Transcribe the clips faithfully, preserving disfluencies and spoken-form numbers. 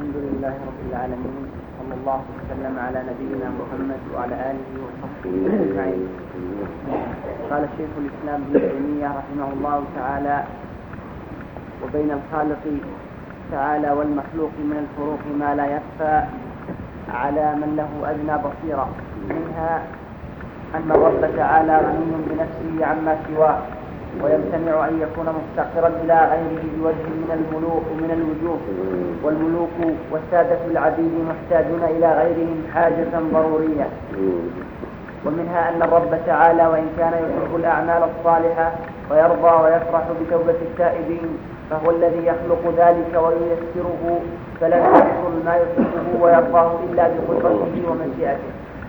الحمد لله رب العالمين، صلى الله وسلم على نبينا محمد وعلى آله وصحبه أجمعين. قال الشيخ الإسلام ابن تيمية رحمه الله تعالى: وبين الخالق تعالى والمخلوق من الفروق ما لا يخفى على من له أدنى بصيرة، منها أن الرب تعالى غني بنفسه عما سواه، ويمتنع أن يكون مفتقرا إلى غيره بوجه من الملوك من الوجوه، والملوك والسادة العبيد محتاجون إلى غيرهم حاجة ضرورية. ومنها أن الرب تعالى وإن كان يحب الأعمال الصالحة ويرضى ويفرح بتوبة التائبين، فهو الذي يخلق ذلك وييسره، فلا يحصل ما يحبه ويرضاه إلا بقدرته ومشيئته.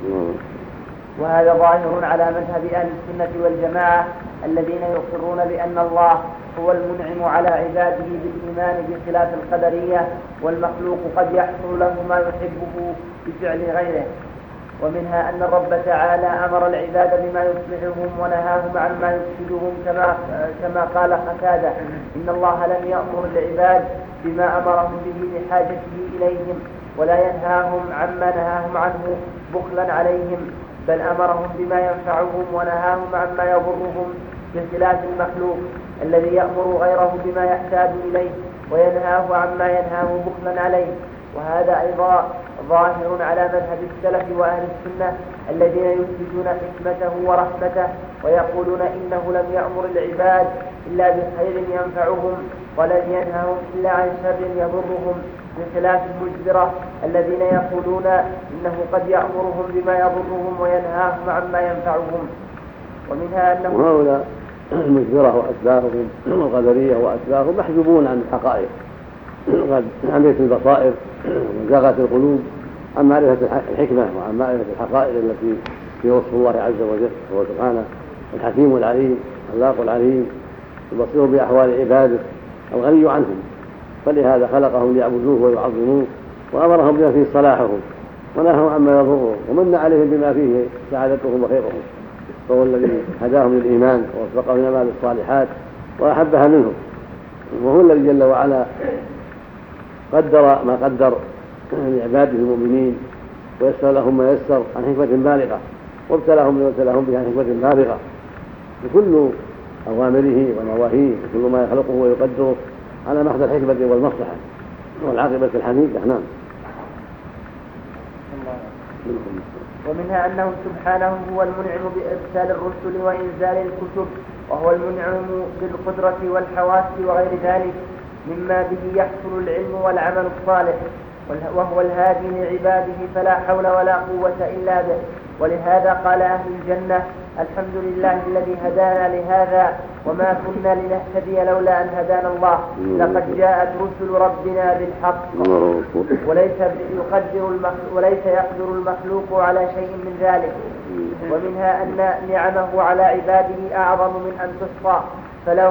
وهذا ظاهر على مذهب أهل السنة والجماعة الذين يقرون بأن الله هو المنعم على عباده بالإيمان بخلاف القدرية، والمخلوق قد يحصل له ما يحبه بفعل غيره. ومنها أن الرب تعالى أمر العباد بما يصلحهم ونهاهم عما يفسدهم، كما, كما قال قتادة: إن الله لم يأمر العباد بما أمرهم به لحاجته إليهم، ولا ينهاهم عما نهاهم عنه بخلا عليهم، بل أمرهم بما ينفعهم ونهاهم عما يضرهم، بخلاف المخلوق الذي يأمر غيره بما يحتاج إليه وينهاه عما ينهاه بخلا عليه. وهذا أيضا ظاهر على مذهب السلف وأهل السنة الذين يثبتون حكمته ورحمته، ويقولون إنه لم يأمر العباد إلا بخير ينفعهم، ولم ينههم إلا عن شر يضرهم، بخلاف المجبرة الذين يقولون إنه قد يأمرهم بما يضرهم وينهاهم عما ينفعهم. ومنها أنه وهؤلاء المجبرة وأتباعهم والقدرية وأتباعهم محجوبون عن الحقائق، قد عميت البصائر وزاغت القلوب عن معرفة الحكمة وعن معرفة الحقائق التي في وصف الله عز وجل. هو سبحانه الحكيم العليم الخلاق العليم البصير بأحوال عباده الغني عنهم، فلهذا خلقهم ليعبدوه ويعظموه، وأمرهم بما فيه صلاحهم ونهوا عما يضرهم، ومن عليهم بما فيه سعادتهم وخيرهم. فهو الذي هداهم للإيمان ووفقهم إلى أعمال الصالحات وأحبها منهم، وهو الذي جل وعلا قدر ما قدر لعباده المؤمنين ويسر لهم ما يسر عن حكمة بالغة، وابتلاهم بما ابتلاهم به عن حكمة بالغة، بكل أوامره ونواهيه وكل ما يخلقه ويقدره على محض الحكمة والمصلحة والعاقبة الحميدة. نعم. ومنها أنه سبحانه هو المنعم بإرسال الرسل وإنزال الكتب، وهو المنعم بالقدرة والحواس وغير ذلك مما به يحصل العلم والعمل الصالح، وهو الهادي لعباده فلا حول ولا قوة إلا به. ولهذا قال أهل الجنة: الحمد لله الذي هدانا لهذا وما كنا لنهتدي لولا أن هدانا الله، لقد جاءت رسل ربنا بالحق. وليس يقدر المخلوق وليس يقدر المخلوق على شيء من ذلك. ومنها أن نعمه على عباده أعظم من أن تحصى، فلو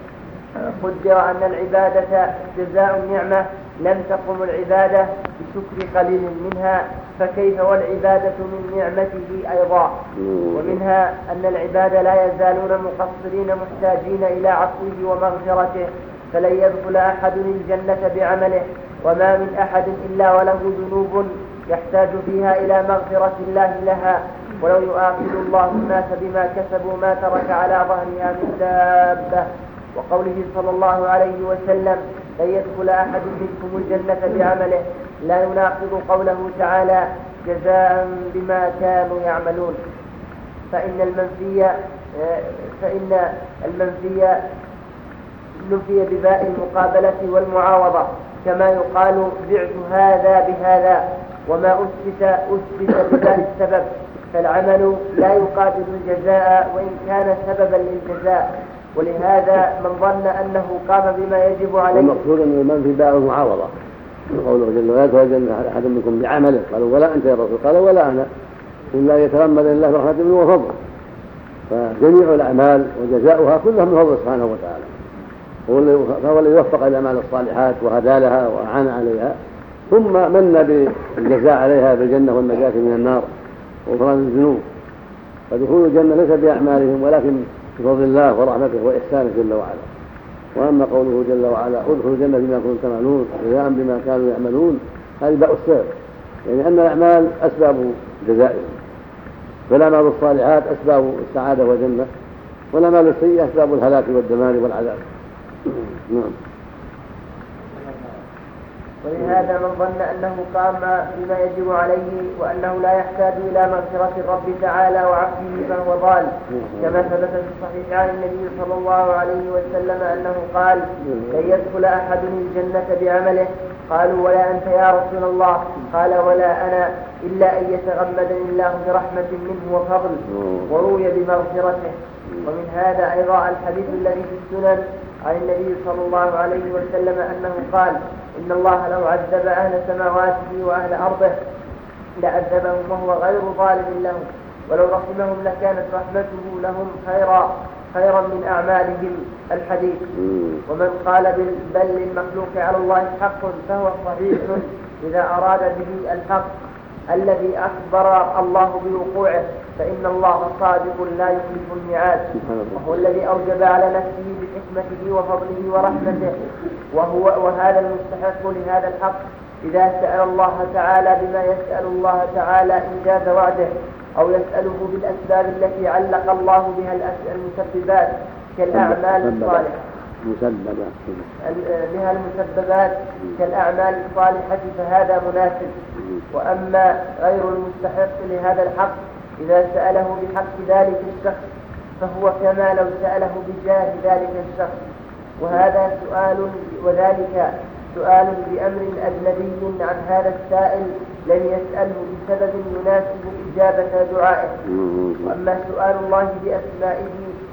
قدر أن العبادة جزاء النعمة لم تقم العبادة بشكر قليل منها، فكيف والعبادة من نعمته أيضا. ومنها أن العباد لا يزالون مقصرين محتاجين إلى عفوه ومغفرته، فلن يدخل أحد الجنة بعمله، وما من أحد إلا وله ذنوب يحتاج فيها إلى مغفرة الله لها، ولو يؤاخذ الله الناس بما كسبوا ما ترك على ظهرها من دابة. وقوله صلى الله عليه وسلم: لن يدخل أحد منكم الجنة بعمله، لا يناقض قوله تعالى: جزاء بما كانوا يعملون. فإن المنفي فإن المنفي نفي بباء المقابلة والمعاوضة، كما يقال: بعت هذا بهذا، وما أثبت أثبت بباء السبب، فالعمل لا يقابل الجزاء وإن كان سببا للجزاء. ولهذا من ظن أنه قام بما يجب عليه. المقصود أن المنفي باء المعاوضة، قوله جل وعلا: لا يدخل أحد منكم بعمله، قالوا: ولا أنت يا رسول؟ قال: ولا أنا، إلا يتغمد الله برحمته منه وفضله. فجميع الأعمال وجزاؤها كلها من فضله سبحانه وتعالى، فهو الذي وفق إلى الأعمال الصالحات وهدى لها وأعان عليها، ثم من بالجزاء عليها بالجنة والنجاة من النار وغفران الذنوب. فدخول الجنة ليس بأعمالهم ولكن بفضل الله ورحمته وإحسانه جل وعلا. وأما قوله جل وعلا: ادخلوا الجنة بما كنتم تعملون جزاء بما كانوا يعملون، هذه باء السبب، يعني أن الأعمال أسباب جزائهم، فالأعمال الصالحات أسباب السعادة والجنة، والأعمال السيئة أسباب الهلاك والدمار والعذاب. نعم. ولهذا من ظن أنه قام بما يجب عليه وأنه لا يحتاج إلى مغفرة الرب تعالى وعفوه فهو ضال، كما ثبت في الصحيح عن النبي صلى الله عليه وسلم أنه قال: لن يدخل أحد الجنة بعمله. قالوا: ولا أنت يا رسول الله؟ قال: ولا أنا، إلا أن يتغمدني الله برحمة منه وفضل، وروي بمغفرته. ومن هذا أيضا الحديث الذي في السنن عن النبي صلى الله عليه وسلم أنه قال: إن الله لو عذب أهل سماواته وأهل أرضه لعذبهم وهو غير ظالم لهم، ولو رحمهم لكانت رحمته لهم خيرا خيرا من أعمالهم. الحديث. ومن قال بل للمخلوق على الله حق فهو صحيح إذا أراد به الحق الذي أخبر الله بوقوعه، فإن الله صادق لا يخلف الميعاد، وهو الذي أوجب على نفسه بحكمته وفضله ورحمته، وهو وهذا المستحق لهذا الحق إذا سأل الله تعالى بما يسأل الله تعالى إنجاز وعده، أو يسأله بالأسباب التي علق الله بها المسببات كالأعمال الصالحة بها المسببات كالأعمال الصالحة، فهذا مناسب. وأما غير المستحق لهذا الحق إذا سأله بحق ذلك الشخص فهو كما لو سأله بجاه ذلك الشخص، وهذا سؤال وذلك سؤال بأمر أجنبي عن هذا السائل لم يسأله بسبب يناسب إجابة دعائه. وأما سؤال الله بأسمائه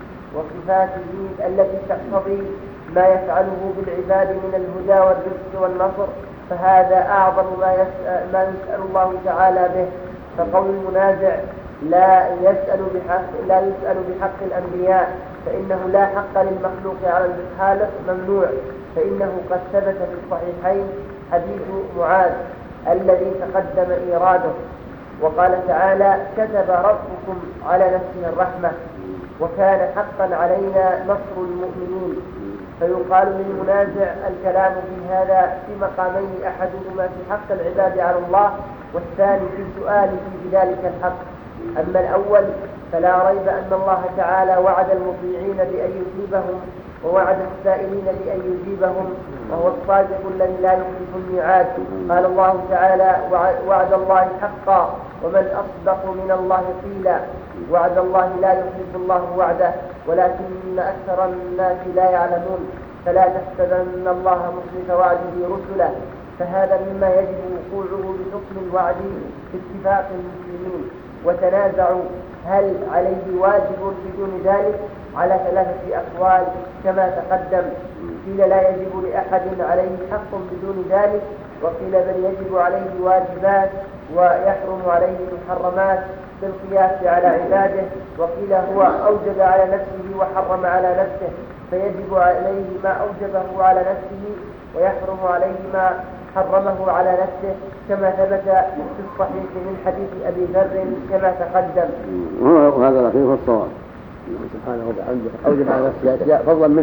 وصفاته التي تقتضي ما يفعله بالعباد من الهدى والرزق والنصر فهذا أعظم ما يسأل, ما يسأل الله تعالى به. فقول المنازع لا يسأل بحق لا يسأل بحق الأنبياء فإنه لا حق للمخلوق على الخالق ممنوع، فإنه قد ثبت في الصحيحين حديث معاذ الذي تقدم إيراده، وقال تعالى: كتب ربكم على نفسه الرحمة وكان حقا علينا نصر المؤمنين. فيقال للمنازع الكلام في هذا في مقامين، أحدهما في حق العباد على الله، والثاني في سؤاله بذلك الحق. أما الأول فلا ريب أن الله تعالى وعد المطيعين بأن يجيبهم ووعد السائلين بأن يجيبهم، وهو الصادق الذي لا يخلف الميعاد. قال الله تعالى: وعد الله حقا ومن أصدق من الله قيلا. وعد الله لا يخلف الله وعده ولكن أكثر الناس لا يعلمون، فلا تحسبن الله مخلف وعده رسله. فهذا مما يجب وقوعه بحكم الوعد باتفاق المسلمين. وتنازعوا هل عليه واجب بدون ذلك على ثلاثة أقوال كما تقدم. قيل لا يجب لأحد عليه حق بدون ذلك، وقيل بل يجب عليه واجبات ويحرم عليه محرمات بالقياس على عباده، وقيل هو أوجب على نفسه وحرم على نفسه فيجب عليه ما أوجبه على نفسه ويحرم عليه ما حرمه على نفسه، كما ثبت في الصحيح من حديث أبي ذر كما تقدم. وهذا الأخير هو الصواب، سبحانه وتعالى أوجب على نفسه أشياء فضلا منه،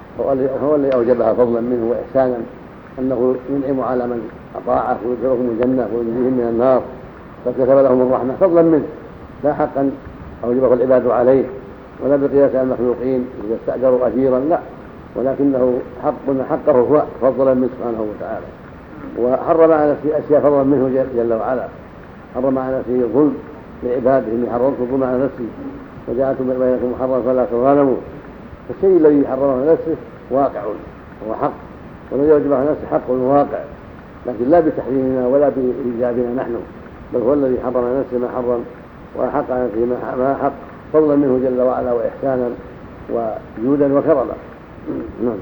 هو الذي أوجبها فضلا منه وإحسانا، أنه ينعم على من أطاعه ويدخلهم الجنة وينجيهم من النار، فكتب لهم الرحمة فضلا منه، لا حقا أوجبه العباد عليه ولا بقياس على المخلوقين إذا استأجروا أجيرا، لا، ولكنه حق حقه هو فضلا منه سبحانه وتعالى. وحرم على نفسه أشياء فضلا منه جل وعلا، حرم على نفسه الظلم لعباده، إني حرمت الظلم على نفسي وجعلتم بينكم محرما فلا تظالموا. فالشيء الذي حرمه على نفسه واقع هو حق، والذي يوجب على نفسه حق واقع، لكن لا بتحريمنا ولا بإيجابنا نحن، بل هو الذي حرم على نفسه ما حرم وحق على نفسه ما حق فضلا منه جل وعلا وإحسانا وجودا وكرما. نعم.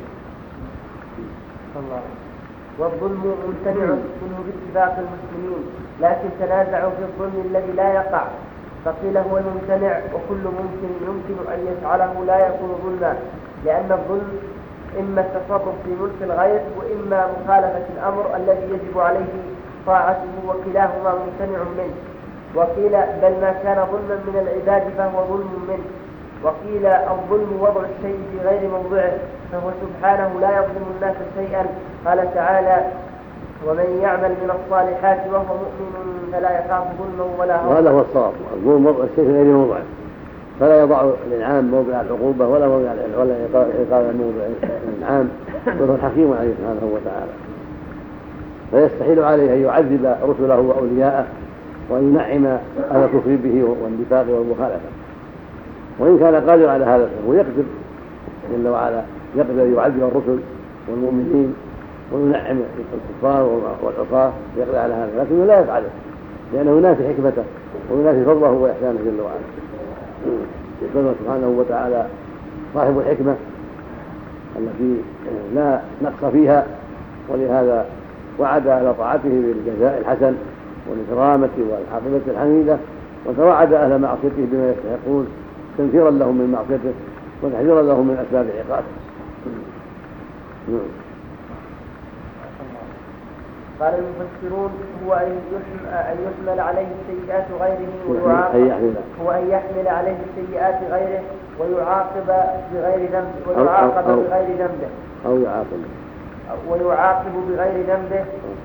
والظلم ممتنع منه باتفاق المسلمين، لكن تنازعوا في الظلم الذي لا يقع، فقيل هو الممتنع، وكل ممكن يمكن أن يفعله لا يكون ظلما، لأن الظلم إما التصرف في ملك الغير وإما مخالفة الأمر الذي يجب عليه طاعته، وكلاهما ممتنع منه. وقيل بل ما كان ظلما من العباد فهو ظلم منه. وقيل الظلم وضع الشيء في غير موضعه، فهو سبحانه لا يظلم الناس شيئا. قال تعالى: ومن يعمل من الصالحات وهو مؤمن فلا يخاف ظلما ولا هضما. وهذا هو الصواب. الظلم الشيء الذي موضع، فلا يضع الإنعام موضع العقوبة ولا موضع ولا إيقاظ موضع الإنعام، وهو الحكيم عليه سبحانه وتعالى. فيستحيل عليه أن يعذب رسله وأولياءه وأن ينعم على الكفر به والنفاق والمخالفة، وإن كان قادر على هذا فهو يقدر جل وعلا، يقدر يعذب الرسل والمؤمنين وينعم الكفار والعصاة، يقدر على هذا، لكنه لا يفعله لأنه ينافي حكمته وينافي فضله وإحسانه جل وعلا. يقول سبحانه وتعالى صاحب الحكمة التي لا نقص فيها، ولهذا وعد على طاعته بالجزاء الحسن والكرامة والعاقبة الحميدة، وتوعد أهل معصيته بما يستحقون تنفيرا لهم من معصيته وتحذيرا لهم من أسباب عقابه. قال المفسرون هو أن يحمل عليه سيئات غيره ويعاقب هو أن يحمل عليه سيئات غيره ويعاقب بغير ذنب ويعاقب بغير ذنبه أو يعاقب ويعاقب بغير ذنبه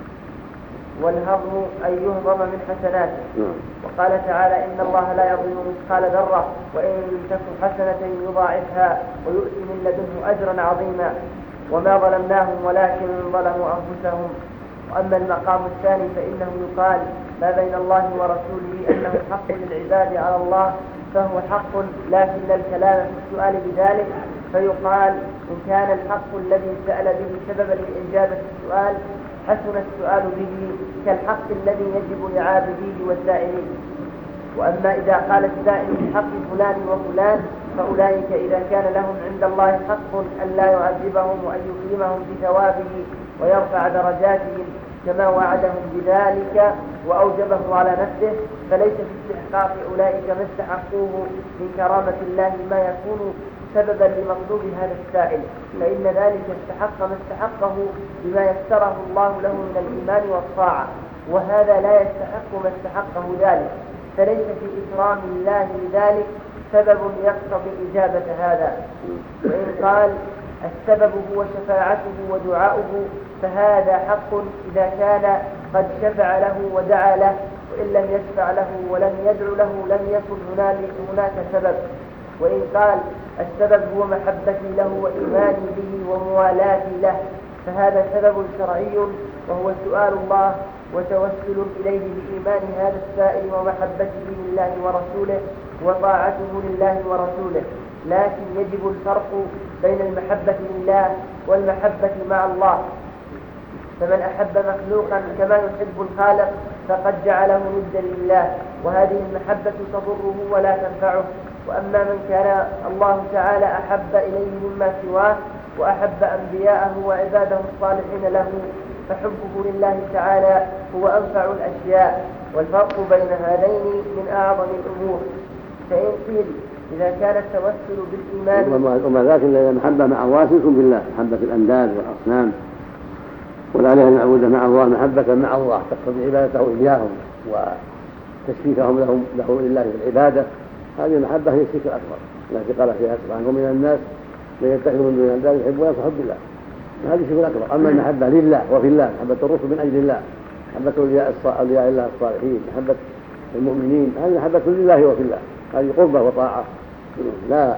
والهضم أن يهضم من حسناته. وقال تعالى إن الله لا يظلم مثقال ذرة وإن تكن حسنة يضاعفها ويؤتي من لدنه أجرا عظيما. وما ظلمناهم ولكن ظلموا أنفسهم. وأما المقام الثاني فإنه يقال ما بين الله ورسوله أنه حق للعباد على الله فهو حق، لكن الكلام في السؤال بذلك، فيقال إن كان الحق الذي سأل به سببا لإجابة السؤال حسن السؤال به كالحق الذي يجب لعابديه والسائلين. وأما إذا قال السائل بحق فلان وفلان فأولئك إذا كان لهم عند الله حق أن لا يعذبهم وأن يكرمهم بثوابه ويرفع درجاتهم كما وعدهم بذلك وأوجبه على نفسه، فليس في استحقاق أولئك ما استحقوه من كرامة الله ما يكون سببا لمطلوب هذا السائل، فإن ذلك استحق ما استحقه بما يسره الله له من الإيمان والطاعة، وهذا لا يستحق ما استحقه ذلك، فليس في إكرام الله لذلك سبب يقتضي إجابة هذا. وإن قال السبب هو شفاعته ودعاؤه فهذا حق إذا كان قد شفع له ودعا له، وإن لم يشفع له ولم يدعو له لم يكن هناك سبب. وإن قال السبب هو محبتي له وإيماني به وموالاتي له فهذا سبب شرعي وهو سؤال الله وتوسل إليه بإيمان هذا السائل ومحبته لله ورسوله وطاعته لله ورسوله، لكن يجب الفرق بين المحبة لله والمحبة مع الله، فمن أحب مخلوقا كما يحب الخالق فقد جعله ندا لله، وهذه المحبة تضره ولا تنفعه. وأما من كان الله تعالى أحب إليه مما سواه وأحب أنبياءه وعباده الصالحين له فحبه لله تعالى هو أنفع الأشياء، والفرق بين هذين من أعظم الأمور. فإن قيل إذا كان التوسل بالإيمان وما ذاك إلا المحبة مع الله تكون بالله، محبة الأنداد والأصنام ولا عليه أن نعبد مع الله محبة مع الله تقتضي عبادته إياهم وتشريكهم لهم له لله في العبادة، هذه المحبة هي الشرك الأكبر التي قال فيها سبحانه ومن الناس من يتخذ من دون الأنداد يحبون كحب الله، هذه الشرك الأكبر. أما المحبة لله وفي الله، محبة الرسل من أجل الله، محبة أولياء الله الصالحين، محبة المؤمنين، هذه محبة لله وفي الله، هذه قربة وطاعة لا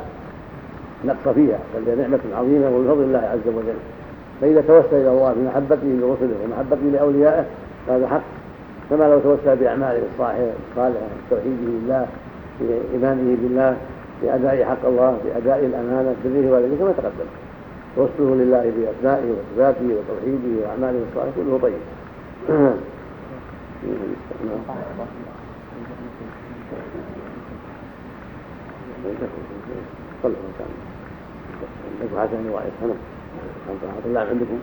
نقص فيها، بل نعمة عظيمة ومن فضل الله عز وجل. فإذا توسل إلى الله بمحبته لرسله ومحبته لأوليائه هذا حق، كما لو توسل بأعماله الصالحة بتوحيده لله بإيمانه بالله بأداء حق الله بأداء الأمانة بره والديه كما تقدم. توسله لله بأسمائه وصفاته وتوحيده وأعماله الصالحة كله طيب. صلى الله عليه وسلم وعلى السلام ورحمة الله عندكم.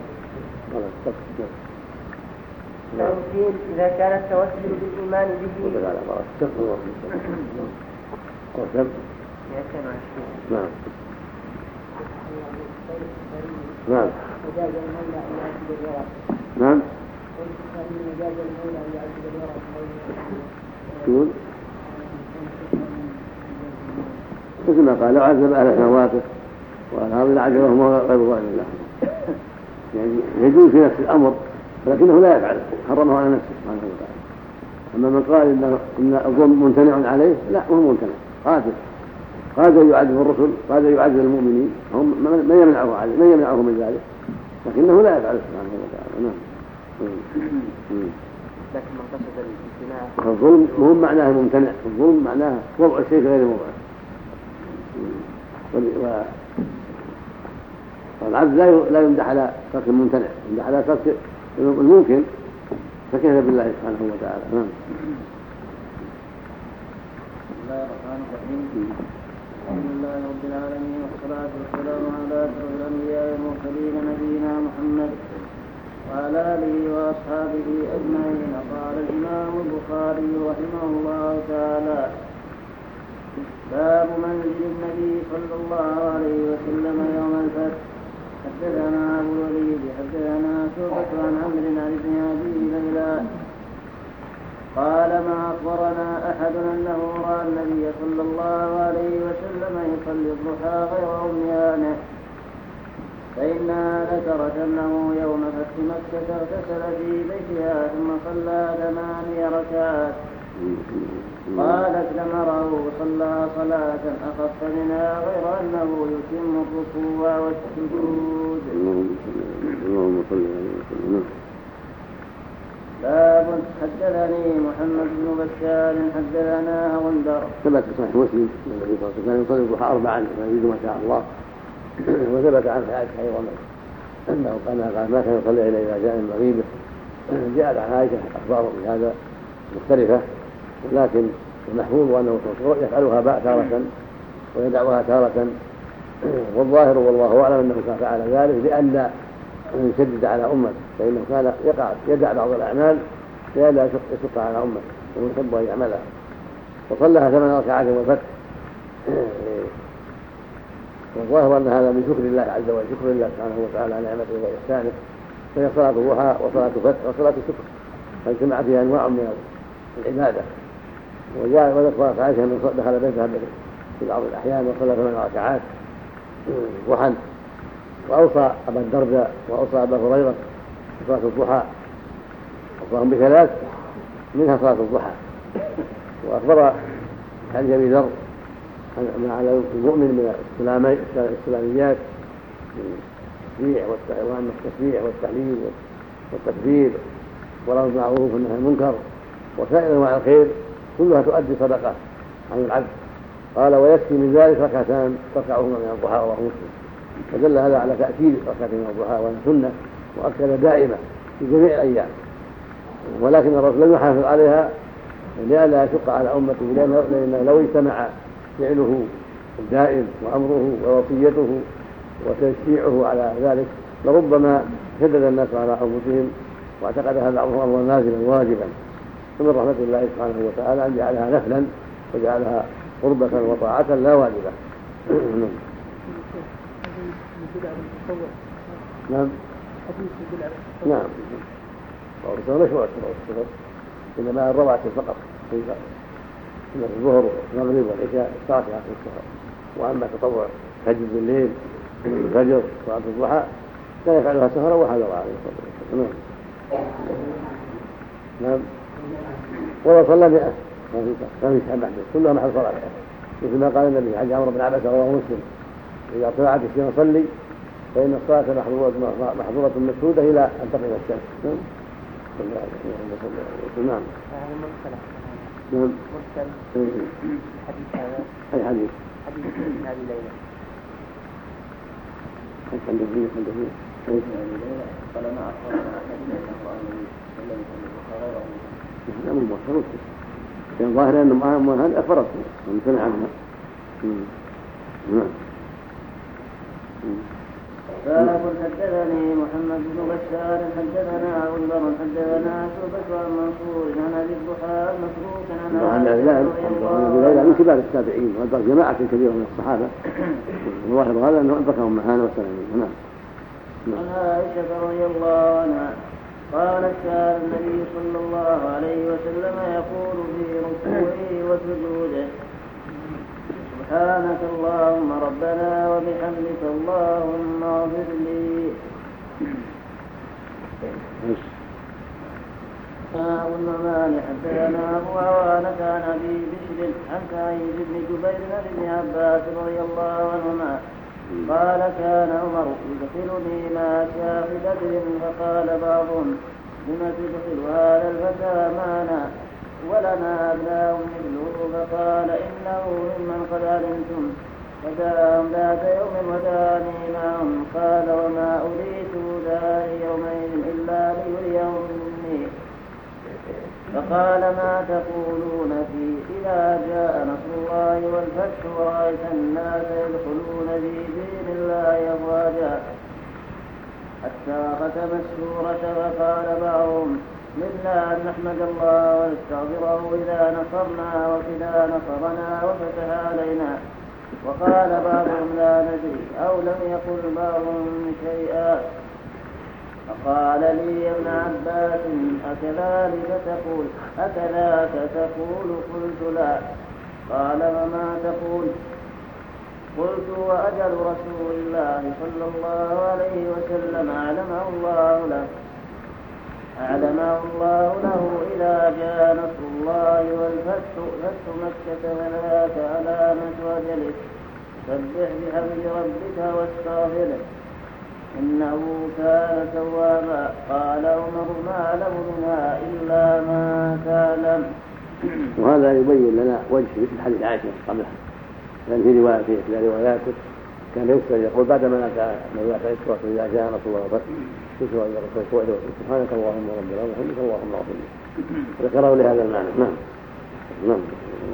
فيمكن إذا كان التوسل بالإيمان به نعم نعم نعم شو مثل ما قال لو عذب أهل سماواته والأرض لعذبهم غير ظالم الله، يعني يجوز في نفس الأمر لكنه لا يفعله، حرمه على نفسه سبحانه وتعالى. أما من قال إن إن الظلم ممتنع عليه، لا، هو ممتنع، قادر قادر يعذب الرسل، قادر يعذب المؤمنين، هم من يمنعه عليه، من يمنعه من ذلك، لكنه لا يفعله سبحانه وتعالى. نعم. لكن من قصد الامتناع الظلم مو معناه ممتنع، الظلم معناه وضع الشيء غير موضعه. والعبد لا يمدح على ترك الممتنع، يمدح على ترك الممكن، فكيف بالله سبحانه وتعالى. نعم. بسم الله الرحمن الرحيم. الحمد لله رب العالمين، والصلاة والسلام على أشرف الأنبياء والمرسلين نبينا محمد وعلى آله وأصحابه أجمعين. قال الإمام البخاري رحمه الله تعالى: باب منزل النبي صلى الله عليه وسلم يوم الفتح. حدثنا أبو الوليد حدثنا شعبة عن عمرو عن ابن أبي ليلى قال: ما أخبرنا أحد أنه رأى النبي صلى الله عليه وسلم يصلي الضحى غير أم هانئ، فإنها ذكرت أنه يوم فتح مكة اغتسل في بيتها ثم صلى ثماني ركعات. قالت: لم أره صلى صلاة أخف منها غير أنه يتم الركوع والسجود. باب حدثني محمد بن بشار حدثنا غندر. ثبت في صحيح مسلم النبي صلى الله عليه وسلم يصلي الضحى أربعا ويزيد ما شاء الله. وثبت عن عائشة أيضا أنه قال ما كان يصلي إلا إذا جاء من مغيبه. جاءت عن عائشة أخبار بهذا مختلفة، لكن المحفوظ أنه يفعلها باء تارة ويدعوها تارة، والظاهر والله أعلم أنه كان فعل ذلك لأن يشدد على أمته، فإنه كان يقع يدع بعض الأعمال لئلا يشق على أمته ويحب أن يعملها. وصلىها ثمان ركعات والفتح، والظاهر أن هذا من شكر الله عز وجل، شكر الله سبحانه وتعالى على نعمته وإحسانه، فهي صلاة الضحى وصلاة فتح وصلاة الشكر، فاجتمع فيها أنواع من العبادة. وجاء وذكرت عائشة أنه دخل بيتها في بعض الأحيان وصلى ثمان ركعات ضحى، وأوصى أبا الدرداء وأوصى أبا هريرة بصلاة الضحى، أوصاهم بثلاث منها صلاة الضحى. وأخبر عن أبي ذر ما على المؤمن من السلاميات التسبيح والتسبيح والتحليل والتكبير والأمر بالمعروف والنهي عن المنكر وسائر أنواع الخير كلها تؤدي صدقة عن العبد. قال: ويكفي من ذلك ركعتان تركعهما من الضحى، رواه مسلم. فدل هذا على تأكيد ركعتين من الضحى وأن سنة مؤكدة دائمة في جميع الأيام، ولكن الرسول لم يحافظ عليها لئلا يشق على أمته، لأنه لو اجتمع فعله الدائم وأمره ووصيته وتشريعه على ذلك لربما شدد الناس على أنفسهم واعتقدها بعضهم أمرا نازلا واجبا. فمن رحمة الله سبحانه وتعالى أن جعلها نفلا وجعلها قربة وطاعة لا واجبة. نعم نعم وأرسل مشروع الصفر، إنما الرواتب فقط من الظهر والمغرب والعشاء الساعة في السفر. وأما تطوع تهجد بالليل الفجر صلاة الضحى لا يفعلها سهرا وحذر عليه الصلاة والسلام. نعم ولا صلى مئة ما في سبع كلها محل صلاة، مثل ما قال النبي حج عمرو بن عباس رواه مسلم: إذا طلعت الشمس صلي فإن الصلاة محظورة مشهودة إلى أن تغيب الشمس. نعم نعم نعم حديث هذا أي حديث حديث ابن أبي ليلى عند الدين عند الدين قال: ما أخبرنا أحد أنه رأى النبي صلى الله عليه وسلم غيره. نعم المؤخرون كان ظاهر أنه معهم هذا أخبرته ومتنع عنه. نعم. باب حدثني محمد بن بشار حدثنا غندر حدثنا شعبة عن منصور عن ابي الضحى مسروق عن عائشة من كبار التابعين وأدرك جماعة كبيرة من الصحابة، الظاهر هذا أنه أدركهم معانا والسلامين. نعم. عن عائشة رضي الله عنها قالت: كان النبي صلى الله عليه وسلم يقول في ركوعه وسجوده: سبحانك اللهم ربنا وبحمدك اللهم اغفر لي. حدثنا أبو النعمان حدثنا أبو عوانة عن أبي بشر عن سعيد بن جبير عن ابن عباس رضي الله عنهما قال كان عمر يدخلني مع شاف بدر فقال بعضهم لم تدخل هذا الفتى معنا ولنا أبناء مثله فقال إنه ممن قد علمتم فدعاهم ذات يوم ودعاني معهم قال وما أريد داري يومئذ إلا ليريهم مني فقال ما تقولون فيه إذا جاء نصر الله والفتح ورأيت الناس يدخلون في دين الله أفواجا حتى ختم السورة فقال بعضهم منا أن نحمد الله ونستغفره إذا نصرنا وإذا نصرنا وفتح علينا وقال بعضهم لا ندري أو لم يقل بعضهم شيئا فقال لي يا ابن عباس أكذلك تقول أكذاك تقول قلت لا قال وما تقول قلت وأجل رسول الله صلى الله عليه وسلم أعلمه الله له أعلمه الله له إذا جاء نصر الله والفتح فتح مكة فذاك علامة أجله سبح بحمد ربك واستغفره إنه كان توابا قال عمر ما أعلم منها إلا ما تعلم. وهذا يبين لنا وجه في حديث عائشة قبلها لأن في رواية في رواياته كان يسأل يقول بعدما أتى نبي يسوع إذا جاء نصر الله والفتح يسوع إذا رسول سبحانك اللهم ربنا وبحمدك اللهم اغفر لي ذكره لهذا المعنى. نعم نعم.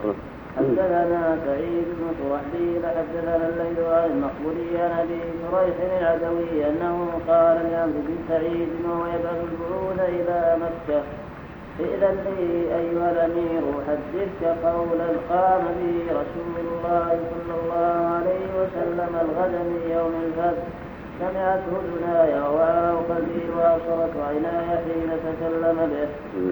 حدثنا سعيد بن شرحبيل حدثنا الليل عن المقبولي عن ابي شريح العدوي انه قال لعمرو بن سعيد وهو يبعث البعوث الى مكه إذن لي أيها الأمير أحدثك قولا قام به رسول الله صلى الله عليه وسلم الغد من يوم الفتح سمعته أذناي ووعاه قلبي وأبصرت عيناي حين تكلم به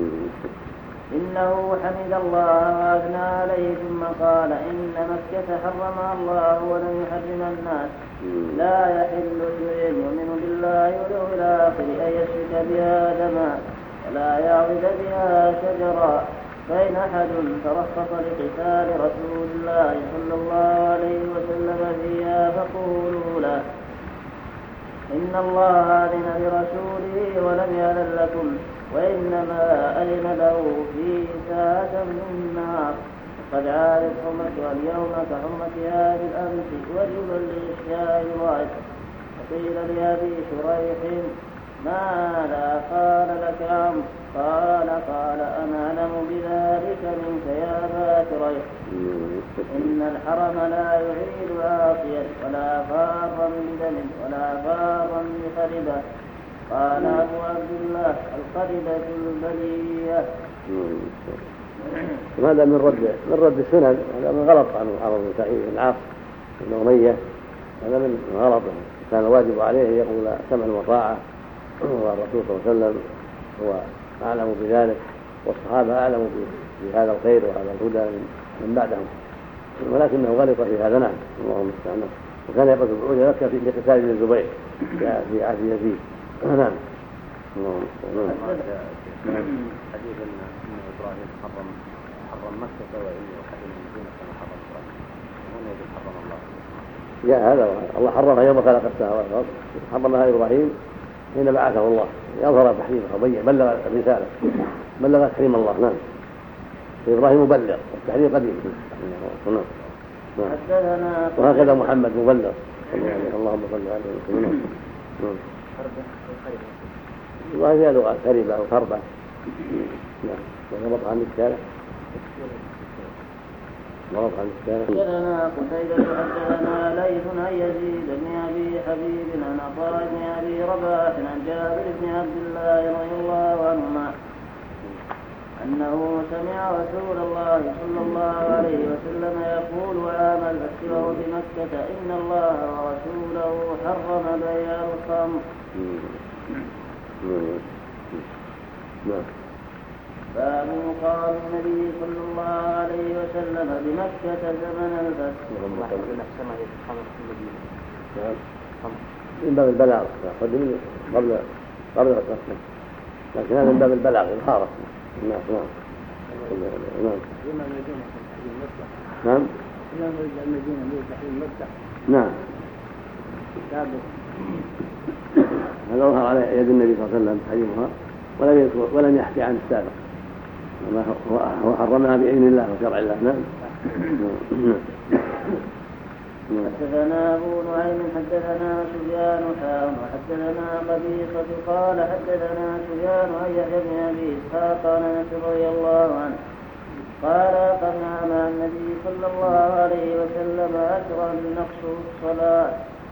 إنه حمد الله وأثنى عليه ثم قال إن مكة حرمها الله ولم يحرم الناس لا يحل لامرئ يؤمن بالله واليوم الآخر أن يشرك بها دما ولا يعبد بها شجرا فإن أحد ترخص لقتال رسول الله صلى الله عليه وسلم فيها فقولوا له إن الله أذن لرسوله ولم يأذن لكم وإنما أذن له في ساعة من النهار وقد عادت حرمتها اليوم كحرمتها بالأمس وجبا للإشياء الواحد. وقيل لأبي شريح ماذا قال لك عمرو قال قال أنا أعلم بذلك منك يا أبا شريح إن الحرم لا يعيد عاصيا ولا فارا بدم ولا فارا بخربة. قال أبو عبد الله الخربة البلية. هذا من رد من رد السنن هذا من غلط عنه عمرو بن سعيد بن العاص بن أمية هذا من غلط كان واجب عليه أن يقول سمع وطاعة والرسول صلى الله عليه وسلم هو أعلم بذلك والصحابة أعلم بهذا الخير وهذا الهدى من بعدهم ولكنه غلط في هذا. نعم اللهم استعان. وكان يقصد بالعود مكة في قتال الزبير في عهد يزيد. نعم اللهم استعان. حديث أن إبراهيم حرم حرم مكة وإنه حرم المدينة كما حرم إبراهيم هنا يقول حرم الله. جاء هذا الله حرمها يوم خلق السماوات والأرض حرمها إبراهيم حين بعثه الله يظهر تحريمها وبين بلغ الرسالة بلغ تحريم الله. نعم إبراهيم مبلغ والتحريم قديم. نعم وهكذا محمد مبلغ اللهم صل عليه وسلم. وهذه لغة كريبة وخربة. نعم وربط عن الشارع وربط عن الشارع. حدثنا قتيبة حدثنا ليث عن يزيد بن أبي حبيب عن عطاء بن أبي رباح عن جابر بن عبد الله رضي الله عنهما أنه سمع رسول الله صلى الله عليه وسلم يقول عام الفتح وهو بمكة إن الله ورسوله حرم بيع الخمر. باب قال النبي صلى الله عليه وسلم بمكة زمن الفتح. من باب البلاغ قبل قبل قبل الفتح لكن هذا من باب البلاغ إظهاره نعم نعم نعم الإمام المدينة تحريم مطلق. نعم الإمام المدينة تحريم مطلق. نعم سابق. هذا ظهر على يد النبي صلى الله عليه وسلم تحريمها ولم يذكر ولم يحكي عن السابق، هو حرمها بإذن الله وشرع الله. نعم. حدثنا أبو نعيم حدثنا سفيان حام وحدثنا قبيصة قال حدثنا سفيان عن يحيى بن أبي إسحاق عن أنس رضي الله عنه قال قمنا مع النبي صلى الله عليه وسلم أسرا نقص الصلاة.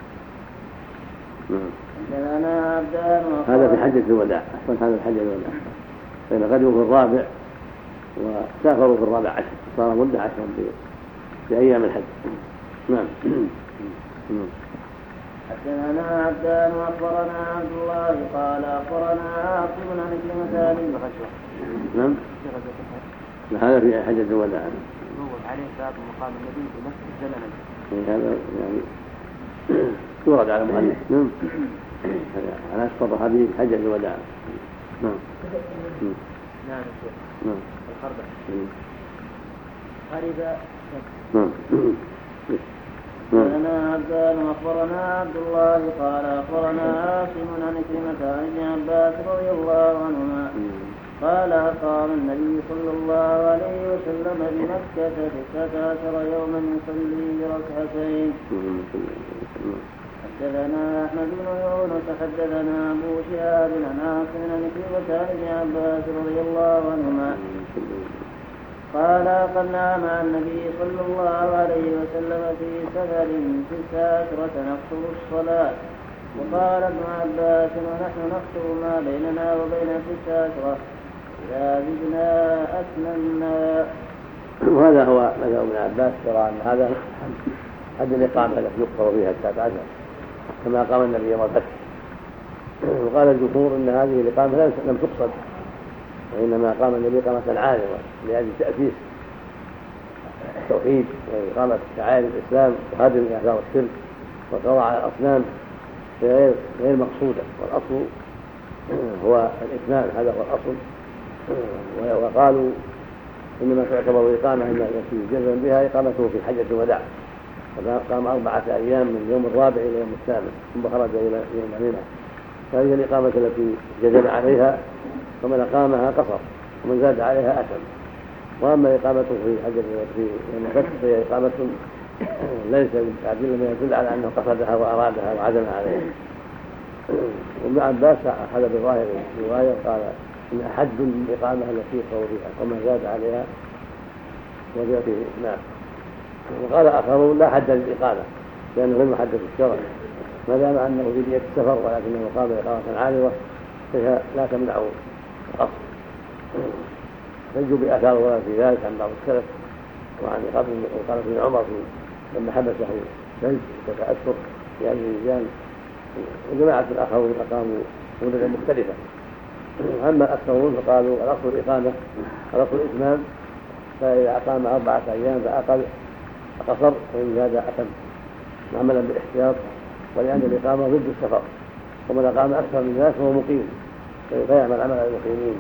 حدثنا عبدان هذا في حجة الوداع، أحسن هذا في حجة الوداع، فإن قدموا في الرابع وسافروا في الرابع عشر، صار مدة عشر في أيام الحج. نعم. حدثنا عبدان واخبرنا عبد الله قال اخبرنا عاصم عن كلمتان. نعم. هذا في حجة الوداع. عليه باب مقام النبي بنفس الزمن. هذا يعني يورد على المؤلف. نعم. على أسفل هذه حجة الوداع. نعم. نعم شيخ. نعم. الخربة. خرب. نعم. حدثنا عبدان واخبرنا عبد الله قال اخبرنا عاصم عن كلمة عن ابن عباس رضي الله عنهما قال قام النبي صلى الله عليه وسلم بمكة تسعة عشر يوما يصلي ركعتين. حدثنا احمد بن يونس حدثنا ابو شهاب عن عاصم عن كلمة عن ابن عباس رضي الله عنهما قال قلنا مع النبي صلى الله عليه وسلم في سفر تسع عشرة نقصر الصلاة. وقال ابن عباس ونحن نقصر ما بيننا وبين تسع عشرة إذا زدنا أسلمنا. وهذا هو مذهب ابن عباس، ترى أن هذا حد الإقامة التي يقصر فيها التاسع عشر كما قام النبي يوم الفتح. وقال الجمهور أن هذه الإقامة لم تقصد، وإنما قام النبي إقامة عارضة لأجل تأسيس التوحيد وإقامة شعائر الإسلام وهدم آثار الشرك والقضاء على الأصنام غير غير مقصودة، والأصل هو الإتمام، هذا هو الأصل. وقالوا إنما تعتبر الإقامة التي جزم بها إقامته في حجة الوداع، فقام أربعة أيام من يوم الرابع إلى يوم الثامن ثم خرج إلى منى، فهذه الإقامة التي جزم عليها، ومن أقامها قصر ومن زاد عليها أتم. وأما إقامته في حجة في يوم الفتح فهي إقامة ليس بالتعديل ما يدل على أنه قصدها وأرادها وعزم عليها. وابن عباس أخذ بظاهر الرواية قال إن أحد الإقامة التي يقصر فيها ومن زاد عليها وجاءته. نعم. وقال آخرون لا حد للإقامة لأنه غير محدد الشرع، ما دام أنه في بيئة السفر ولكنه قام إقامة عارضة فهي لا تمنع القصر. نجوا بآثار ولا في ذلك عن بعض السلف وعن قال ابن عمر لما حبسه زيد ستة أشهر في هذه الرجال، وجماعة الآخرون أقاموا مدة مختلفة. أما الأكثرون فقالوا الأصل الإقامة الأصل الإتمام، فإذا أقام أربعة أيام فأقل قصر وإن زاد أتم عملا بالاحتياط، ولأن الإقامة ضد السفر، ومن أقام أكثر من ذلك فهو مقيم فيعمل عمل المقيمين.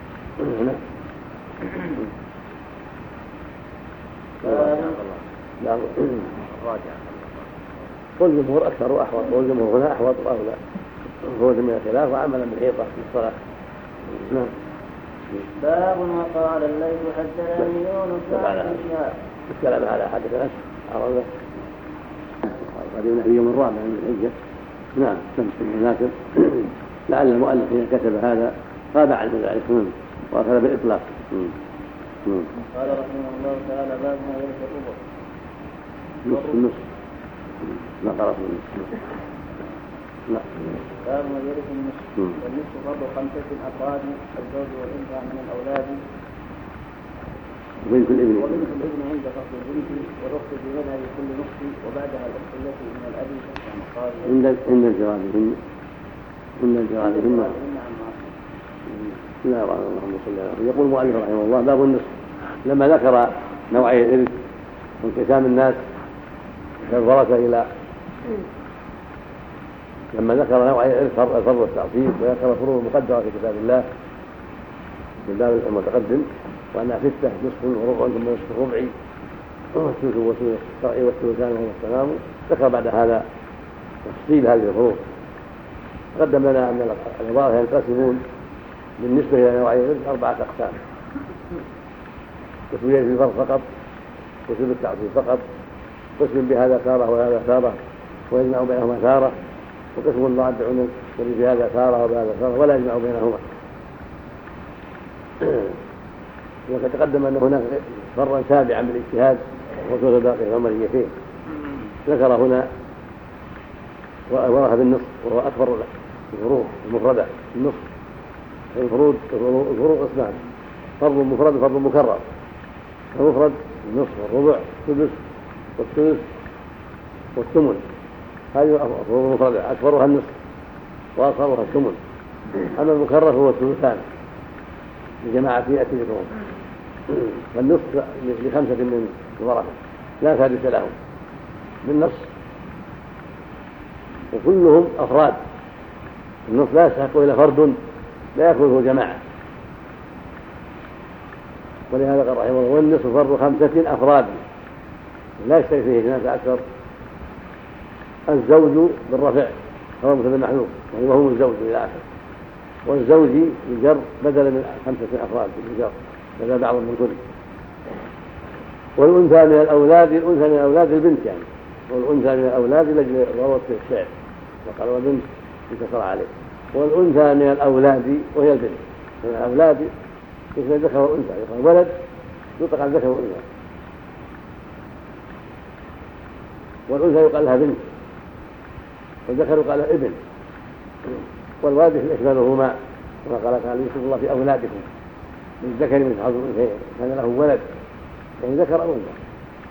لا الراجع والجمهور أكثر وأحوط، والجمهور هنا أحوط وأولى خروج من الخلاف وعملا بالحيطة في الصلاة. نعم. باب وقال الليل حدثني يونس عن شهاب. الكلام على حدث أنس عرضه قدمنا في يوم الرابع من الحجة. نعم. هناك لعل المؤلف حين كتب هذا غاب عن ذلك وأخذ بالإطلاق. قال رحمه الله تعالى باب ما يرث الربع. نصف النصف ما قرأت النصف. لا. باب ما يرث النصف. والنصف فرض خمسة أفراد الزوج والأنثى من الأولاد وبنت الابن وبنت الابن عند فصل البنت والأخت في مذهب كل نصف وبعدها الأخت التي من الأب عند عند انفرادهن عند انفرادهن. بسم الله الرحمن الرحيم. اللهم صل على سيدنا. يقول المؤلف رحمه الله باب النصف. لما ذكر نوعي الإرث وانقسام الناس الورثة إلى لما ذكر نوعي الإرث الفرض والتعصيب وذكر الفروض المقدرة في كتاب الله من باب المتقدم، وأنها ستة نصف وربع ثم نصف ربعي والثلث والثلث الشرعي والثلثان وهو التمام. ذكر بعد هذا تفصيل هذه الفروض. قدم لنا أن العبارة ينقسمون بالنسبة إلى نوعي الرزق أربعة أقسام: قسم يجري الفرض فقط، قسم بالتعصيب فقط، قسم بهذا تارة وهذا تارة ويجمع بينهما تارة، وقسم رابع يجري بهذا تارة وبهذا تارة ولا يجمع بينهما. وقد تقدم أن هناك فرا سابعا بالاجتهاد وثلث باقي العمريتين. ذكر هنا ورث بالنصف وهو أكبر الفروض المفردة. النصف الفروض الفروض قسمان: فرض مفرد وفرض مكرر. المفرد النصف والربع والسدس والثلث والثمن، هذه الفروض المفردة أكبرها النصف وأصغرها الثمن. أما المكرر هو الثلثان لجماعة يأتي ذكرهم. فالنصف لخمسة من الورثة لا سادس لهم بالنص، وكلهم أفراد. النصف لا يستحق إلا فرد لا يأخذه جماعة، ولهذا قال رحمه الله: والنصف فرض خمسة أفراد لا يشترك فيه جناس أكثر. الزوج بالرفع هو مثل المحلوف وهو الزوج إلى آخر، والزوج بالجر بدلا من خمسة أفراد بالجر بدل بعض من كل. والأنثى من الأولاد الأنثى من الأولاد البنت يعني، والأنثى من الأولاد لجل ضرورة الشعر وقال والبنت انتصر عليه. والأنثى من الأولاد وهي البنت من الأولاد مثل الذكر والأنثى، يقال ولد يطلق على الذكر والأنثى، والأنثى يقال لها بنت، والذكر يقال لها ابن. والوالد يشملهما كما قال تعالى: يوصف الله في أولادكم للذكر مثل حظ الأنثيين كان له ولد يعني ذكر أو أنثى.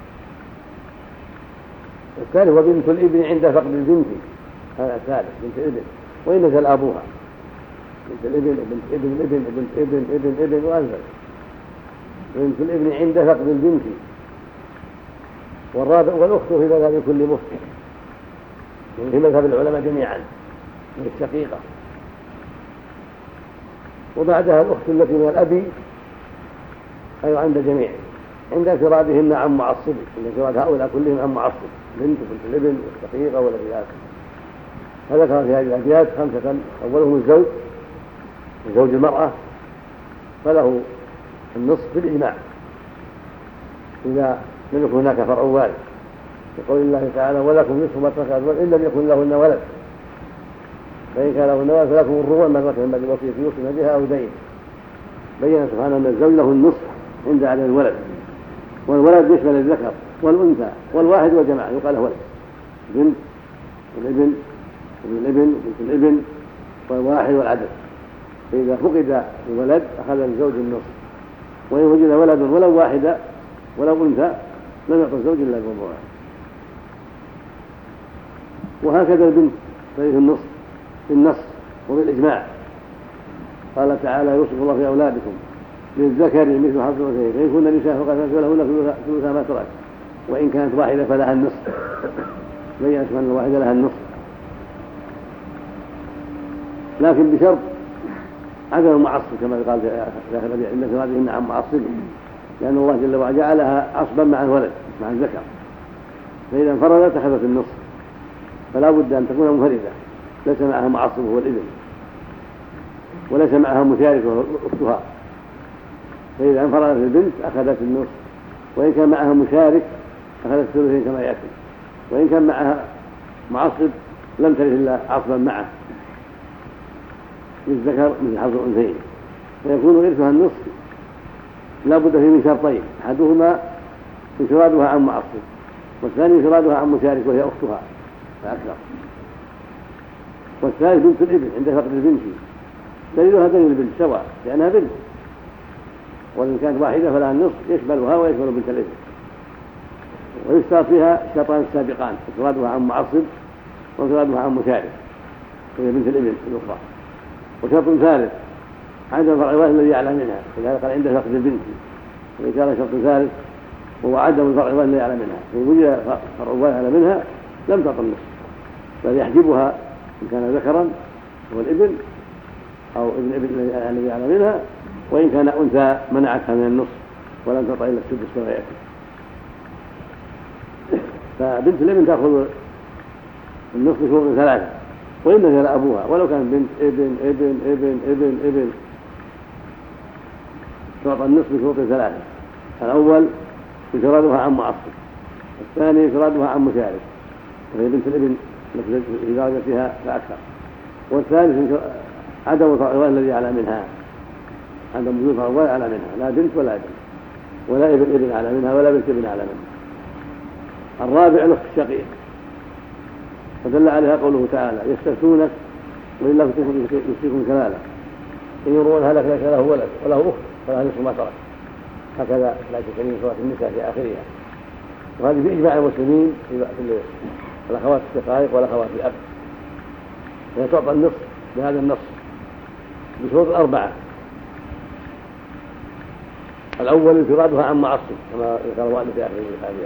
الثالث هو بنت الابن عند فقد البنت، هذا الثالث بنت الابن وإن نزل أبوها. بنت الابن وبنت ابن الابن وبنت ابن ابن ابن وأنزل. بنت الابن عند فقد البنت. والرابع والأخت في مذهب كل مفتي، في مذهب العلماء جميعا، من الشقيقة. وبعدها الأخت التي من الأب أي عند جميع عند انفرادهن عن معصب، عند انفراد هؤلاء كلهم عن معصب، بنت وبنت الابن والشقيقة والذي آخر. فذكر في هذه الأبيات خمسة: أولهم الزوج، زوج المرأة فله النصف بالإجماع إذا لم يكن هناك فرع وارث، يقول الله تعالى: ولكم نصف ما ترك أزواج إن لم يكن لهن ولد، فإن كان لهن ولد فلكم الربع مما ترك من بعد وصية يوصين بها أو دين. بين سبحانه أن الزوج له النصف عند عدم الولد، والولد يشمل الذكر والأنثى والواحد والجماعة، يقال له ولد. بنت والابن ابن الابن بنت الابن والواحد والعدد. فإذا فقد الولد أخذ الزوج النصف، وإن وجد ولد ولو واحدة ولو أنثى لم يعطى الزوج إلا الربع. وهكذا البنت ترث النصف بالنص وبالإجماع. قال تعالى: يوصف الله في أولادكم للذكر مثل حظ الأنثيين فإن كن نساء فقد فلهن ثلث ما ترك وإن كانت واحدة فلها النصف. بين أن الواحدة لها النصف، لكن بشرط عدم المعصب كما قال في آخر الأبيات: إن هذه عن معصب، لأن الله جل وعلا جعلها عصبا مع الولد مع الذكر، فإذا انفردت أخذت النصف، فلا بد أن تكون منفردة ليس معها معصب هو الابن وليس معها مشارك وهو أختها. فإذا انفردت البنت أخذت النصف، وإن كان معها مشارك أخذت الثلثين كما يأتي، وإن كان معها معصب لم ترث إلا عصبا معه للذكر من حظ الأنثيين، فيكون إرثها النصف لا بد فيه من شرطين: أحدهما انفرادها عن معصب، والثاني انفرادها عن مشارك وهي أختها فأكثر، والثالث بنت الابن عند فقد البنت دليلها دليل البنت سواء لأنها بنت، وإن كانت واحدة فلها النصف يشملها ويشمل بنت الابن. ويشترط فيها الشرطان السابقان: انفرادها عن معصب وانفرادها عن مشارك وهي بنت الابن الأخرى. وشرط ثالث عدم فرع الوارث الذي يعلم منها، لذلك قال عند فقد البنت. وإن كان شرط ثالث هو عدم فرع الوارث الذي يعلم منها، فإن وجد فرع الوارث يعلم منها لم تعط النصف، بل يحجبها إن كان ذكرا هو الابن أو ابن ابن الذي يعلم منها وإن كان أنثى منعتها من النصف ولم تعطى إلا السدس كما يأتي. فبنت الابن تأخذ النصف بشروط ثلاثة وإن نزل أبوها، ولو كان بنت ابن ابن ابن ابن ابن تعطى النصف بشروط ثلاثة: الأول انفرادها عن معصب، الثاني انفرادها عن مشارك وهي بنت الابن التي درجتها فأكثر، والثالث عدم الفرع الذي أعلى منها، عدم وجود فرع أعلى منها، لا بنت ولا ابن ولا ابن ابن أعلى منها ولا بنت ابن أعلى منها. الرابع الأخت الشقيق، فدل عليها قوله تعالى: يستفتونك وإن لم يفتيكم كلالة إن يرون هلك ليس له ولد وله أخت فلا نصف ما ترك، هكذا لا تكلم سورة النساء في آخرها. وهذه في إجماع المسلمين في الأخوات الشقائق والأخوات الأب، وهي تعطى النصف بهذا النص بشروط أربعة: الأول انفرادها عن معصب كما ذكر المؤلف في آخر الآية،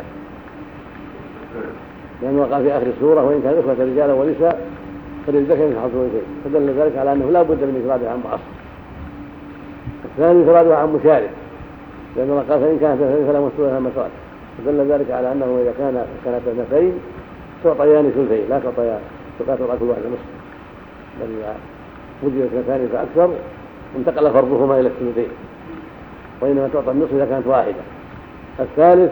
لأنه وقع في آخر السورة: وإن كان إخوة رجالا ونساء فللذكر مثل حظ الأنثيين، فدل ذلك على أنه لا بد من انفرادها عن معصب. الثاني انفرادها عن مشارك، لأنه قال: فإن كانت اثنتين فلا مسؤول لها مسؤول، فدل ذلك على أنه إذا كان كانت اثنتين تعطيان ثلثين لا تعطيان تعطى كل واحد نصف، بل إذا وجدت اثنتان فأكثر انتقل فرضهما إلى الثلثين، وإنما تعطى النصف إذا كانت واحدة. الثالث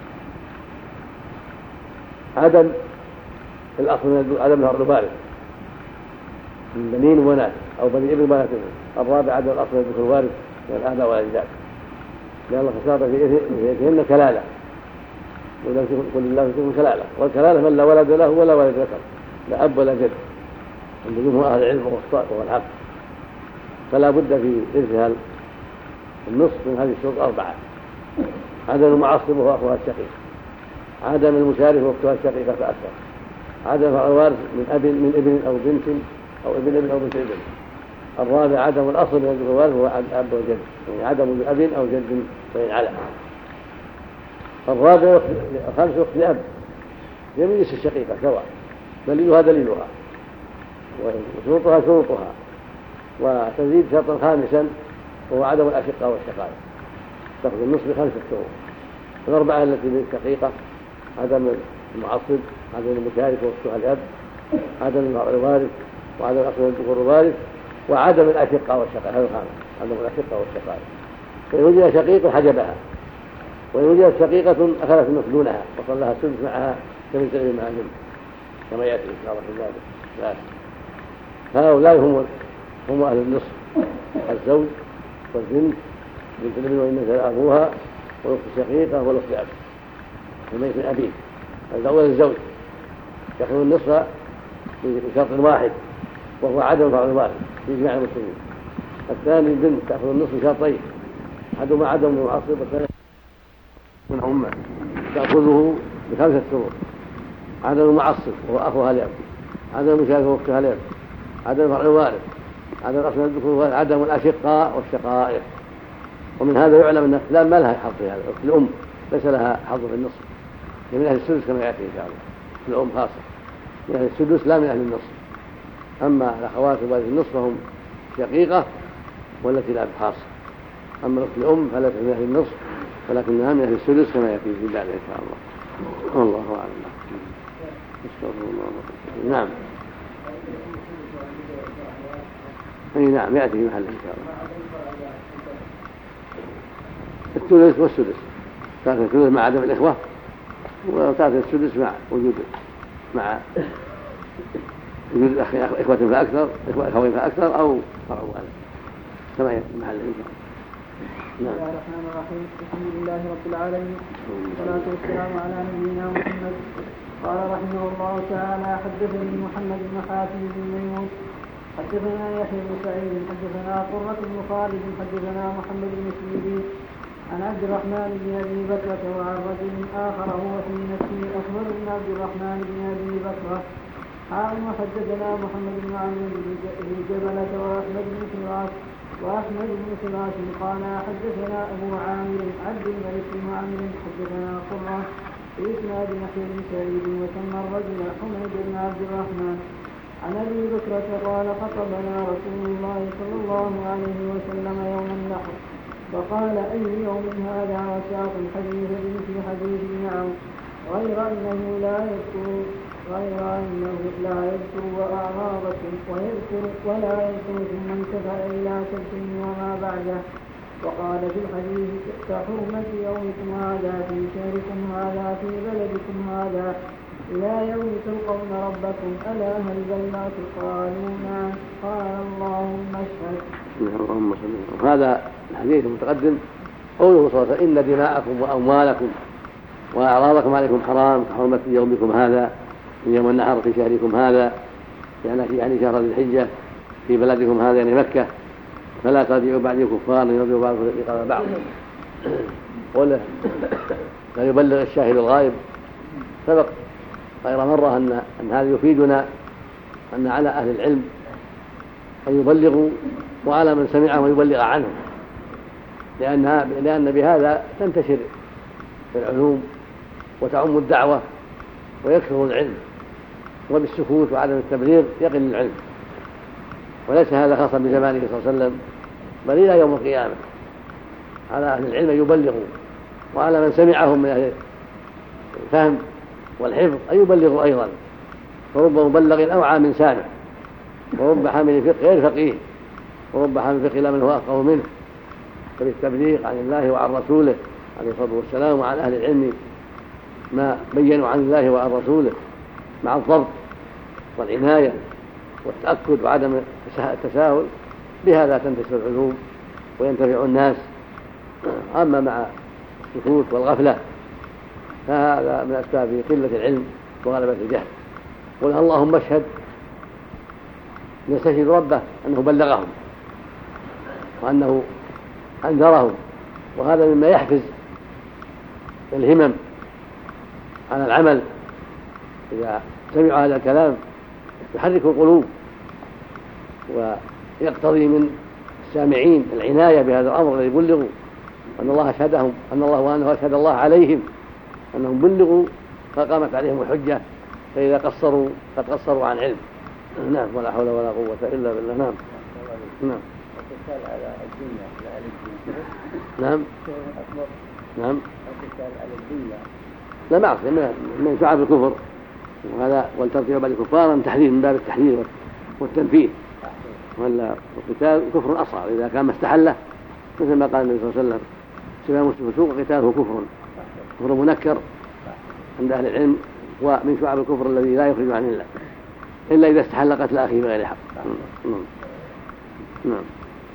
عدم الأصل من عدم الفرع الوارث من بنين وبنات أو بني ابن وبنات ابن. الرابع عدم الأصل من الذكر الوارث من الآباء والأجداد، لأن الله شرط في إثنهن كلالة، قل الله فيكم كلالة، والكلالة من لا ولد له ولا ولد ذكر، لا أب ولا جد عند جمهور أهل العلم وهو الحق، فلا بد في إرثها النصف من هذه الشروط أربعة: عدم المعصب وهو أخوها الشقيق، عدم المشارك واختها الشقيقة فأكثر، عدم فرع الوارث من أب من ابن أو بنت أو ابن ابن أو بنت ابن. الرابع عدم الأصل من الذكر الوارث وهو أب وجد، يعني عدم وجود أب أو جد وإن على. الرابع الخامس أخت لأب جميع الشقيقة سواء، دليلها دليلها وشروطها شروطها، وتزيد شرطا خامسا وهو عدم الأشقة والشقائق، تأخذ النصف بخمسة شروط. الأربعة التي للشقيقة: عدم المعصب، عدم المشارك واختها الأب، عدم الفرع الوارث، وعدم الأصل من الذكور الوارث، وعدم الأشقة والشقائق. هذا الخامس عدم الأشقة والشقائق. فإن وجد شقيق حجبها، وإن وجدت شقيقة أخذت النصف دونها وصل لها السدس معها كمن تغيب مع البنت كما يأتي إن شاء الله في ذلك. هؤلاء هم هم أهل النصف: الزوج والبنت بنت الابن وإن نزل أبوها، والأخت الشقيقة والأخت الأب الميت من أبيه. الأول الزوج يأخذ النصف بشرط واحد وهو عدم فرع الوارث في إجماع المسلمين. الثاني البنت تأخذ النصف بشرطين: أحدهما عدم المعصب والثاني من أمه تأخذه بخمسة شروط: عدم المعصب وهو أخوها لأب، عدم المشاركة واختها لأب، عدم فرع الوارث، عدم الأصل من الذكور، عدم الأشقاء والشقائق. ومن هذا يعلم أن الأسلام ما لها حظ في هذا، الأم ليس لها حظ في النصف، من أهل السدس كما يأتي إن شاء الله. الأم خاصة من أهل السدس لا من أهل النصف. أما الأخوات الوارث النصف فهم شقيقة والتي لا خاصة. أما الأخت الأم فليست من أهل النصف ولكنها من أهل السدس كما يأتي في ذلك إن شاء الله. والله أعلم. استغفر الله. نعم. أي نعم يأتي في محله إن شاء الله. الثلث والسدس، كانت الثلث مع عدم الإخوة، وكانت السدس مع وجود مع وجود إخوة فأكثر، إخوة أخوين فأكثر أو فرع والد كما يأتي في محله إن شاء الله. بسم الله الرحمن الرحيم. الحمد لله رب العالمين، والصلاة والسلام على نبينا محمد. قال رحمه الله تعالى: حدثني محمد بن حاتم بن ميمون حدثنا يحيى بن سعيد حدثنا قرة بن خالد حدثنا محمد بن سيرين عن عبد الرحمن بن ابي بكرة وعن رجل اخر هو في نفسه احمد بن عبد الرحمن بن ابي بكرة حاول. حدثنا محمد بن عمرو بن جبلة واحمد بن فراس واحمد بن فراس قال حدثنا ابو عامر عبد الملك بن عمرو حدثنا قرة في اسناد يحيى بن سعيد وسمى الرجل حميد بن عبد الرحمن عن ابي بكرة قال خطبنا رسول الله صلى الله عليه وسلم يوم النحر فقال اي يوم هذا وساق الحديث به في حديث نعم غير انه لا يذكر غير انه لا يذكر واعراضكم ويذكر ولا يذكر ثم انتهى الى سبت وما بعده. وقال في الحديث كحرمة يومكم هذا في شهركم هذا في بلدكم هذا إلى يوم تلقون ربكم ألا هل بلغت قالوا نعم قال اللهم اشهد. اللهم صل. هذا الحديث المتقدم قوله صلى الله عليه وسلم إن دماءكم وأموالكم وأعراضكم عليكم حرام كحرمة يومكم هذا من يوم النحر في شهركم هذا يعني يعني شهر ذي الحجة في بلدكم هذا يعني مكة فلا ترجعوا بعدي كفار يرجعوا بعضكم رقاب بعض. قوله لا يبلغ الشاهد الغائب سبق غير مرة أن أن هذا يفيدنا أن على أهل العلم أن يبلغوا وعلى من سمعهم يبلغ عنهم لأنها لأن بهذا تنتشر العلوم وتعم الدعوة ويكثر العلم وبالسكوت وعدم التبليغ يقل العلم وليس هذا خاصا بزمانه صلى الله عليه وسلم بل إلى يوم القيامة على أهل العلم يبلغوا وعلى من سمعهم من أهل الفهم والحفظ أن يبلغوا أيضا ورب مبلغ أوعى من سامع ورب حامل فقه غير فقيه ورب حامل فقه لا من هو أفقه منه فبالتبليغ عن الله وعن رسوله عليه الصلاة والسلام وعن أهل العلم ما بينوا عن الله وعن رسوله مع الضبط والعناية والتأكد وعدم التساهل بهذا تنتشر العلوم وينتفع الناس. أما مع السكوت والغفلة فهذا من أسباب قلة العلم وغلبة الجهل. قل اللهم اشهد يستشهد ربه أنه بلغهم وأنه أنذرهم وهذا مما يحفز الهمم على العمل. إذا سمعوا هذا الكلام يحرك القلوب ويقتضي من السامعين العناية بهذا الأمر الذي بلغوا أن الله أشهدهم أن الله وأنه أشهد الله عليهم أنهم بلغوا فقامت عليهم الحجة فإذا قصروا قد قصروا عن علم. نعم ولا حول ولا قوة إلا بالله. نعم نعم نعم نعم لا معصية من شعب الكفر وهذا والترتيب بعد كفارا تحذير من باب التحذير والتنفيذ ولا القتال كفر أصغر إذا كان ما استحله مثل ما قال النبي صلى الله عليه وسلم سباب مسلم فسوق قتاله كفر كفر منكر عند أهل العلم ومن شعب الكفر الذي لا يخرج عن الله إلا إذا استحل قتل أخيه بغير حق. نعم نعم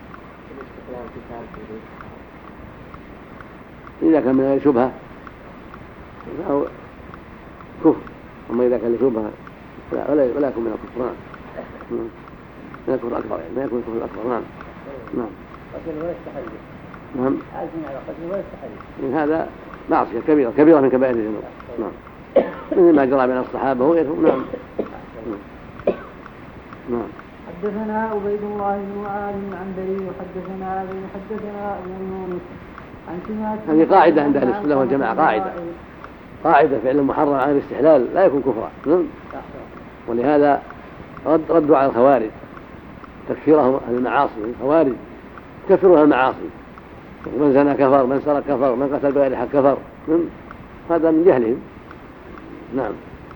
إذا كان من غير شبهة فهو كفر أما إذا كان لشبهة ولا ولا يكون من الكفران من الكفر الأكبر يعني ما يكون الكفر الأكبر. نعم نعم نعم من هذا معصية كبيرة كبيرة من كبائر الذنوب. نعم مثل ما جرى بين الصحابة وغيرهم. نعم نعم حدثنا عبيد الله بن معاذ عن بري وحدثنا أبي حدثنا أبو يونس عن سماك. هذه قاعدة عند أهل السنة والجماعة قاعدة قاعدة فعل محرم عن الاستحلال لا يكون كفرا. نعم ولهذا رد ردوا على الخوارج تكفيرهم المعاصي الخوارج كفروا المعاصي من زنى كفر من سرق كفر من قتل بغير حق كفر. نعم هذا من جهلهم. نعم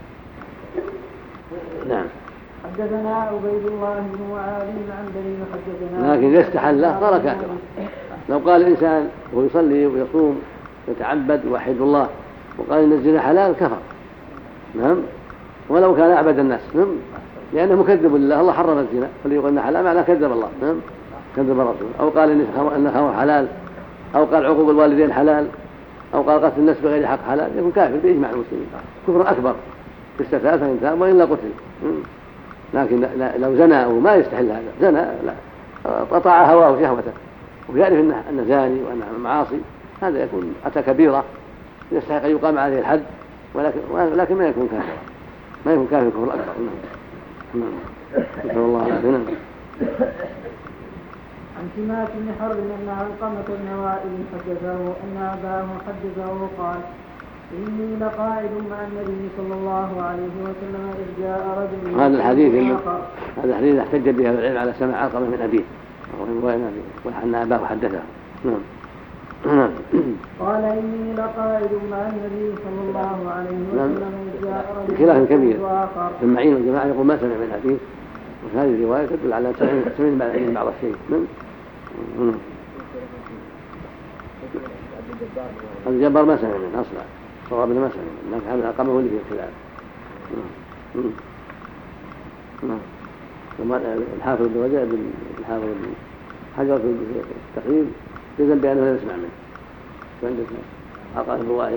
نعم حدثنا عبيد الله بن معاذ عن بري وحدثنا. لكن إذا استحل له صار كافرا. لو قال الإنسان وهو يصلي ويصوم يتعبد ويوحد الله وقال إن الزنا حلال كفر. نعم ولو كان أعبد الناس. نعم لأنه مكذب لله الله حرم الزنا فليقول إنه حلال معناه كذب الله. نعم كذب الرسول أو قال إن هو حلال أو قال عقوق الوالدين حلال أو قال قتل الناس بغير حق حلال يكون كافر بإجماع المسلمين كفر أكبر استثاء فإن تاب وإلا قتل. لكن لو زنى أو ما يستحل هذا زنى لا قطع هواه وشهوته ويعرف أنه زاني وأنه معاصي هذا يكون أتى كبيرة يستحق أن يقام عليه الحد ولكن لكن ما يكون كافرا ما يكون كافر كفر أكبر. نعم نسأل الله العافية. عن سماك بن حرب أن علقمة بن وائل حدثه أن أباه حدثه قال إني لقاعد مع النبي صلى الله عليه وسلم إذ جاء رجل. هذا الحديث هذا الحديث احتج به أهل العلم على سماع علقمة من أبيه وأن أباه حدثه. نعم. قال إني لقاعد مع النبي صلى الله عليه وسلم إذ جاء رجل. خلاف كبير. المعين والجماعة يقول ما سمع من أبيه، وهذه الرواية تدل على سمع بعض الشيء. نعم. الجبار ما سمع منه أصلا، صوابنا ما سمع منه، لكن هذا الأقامة هو اللي فيه الخلاف. الحافظ بن رجب الحافظ بن حجر في التقريب جزم بأنه لا يسمع منه، وعندك أقال الرواية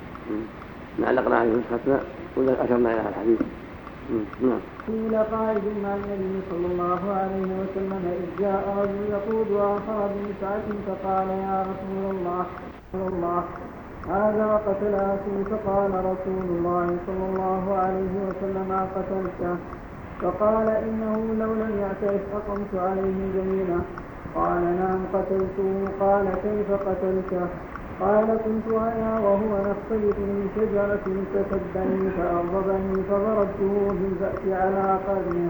نعلقنا عليه نسختنا وأشرنا إلى الحديث. نعم. قيل قائد مع النبي صلى الله عليه وسلم إذ جاء رجل يقود وآخر بنسعة فقال يا رسول الله الله هذا قتل أخي، فقال رسول الله صلى الله عليه وسلم قتلته، فقال إنه لو لم يعترف أقمت عليه جميلا. قال نعم قتلته. قال كيف قتلته؟ قال كنت أنا وهو نخطيط من شجرة فسدني فأغضبني فضربته بالبأس على قرنه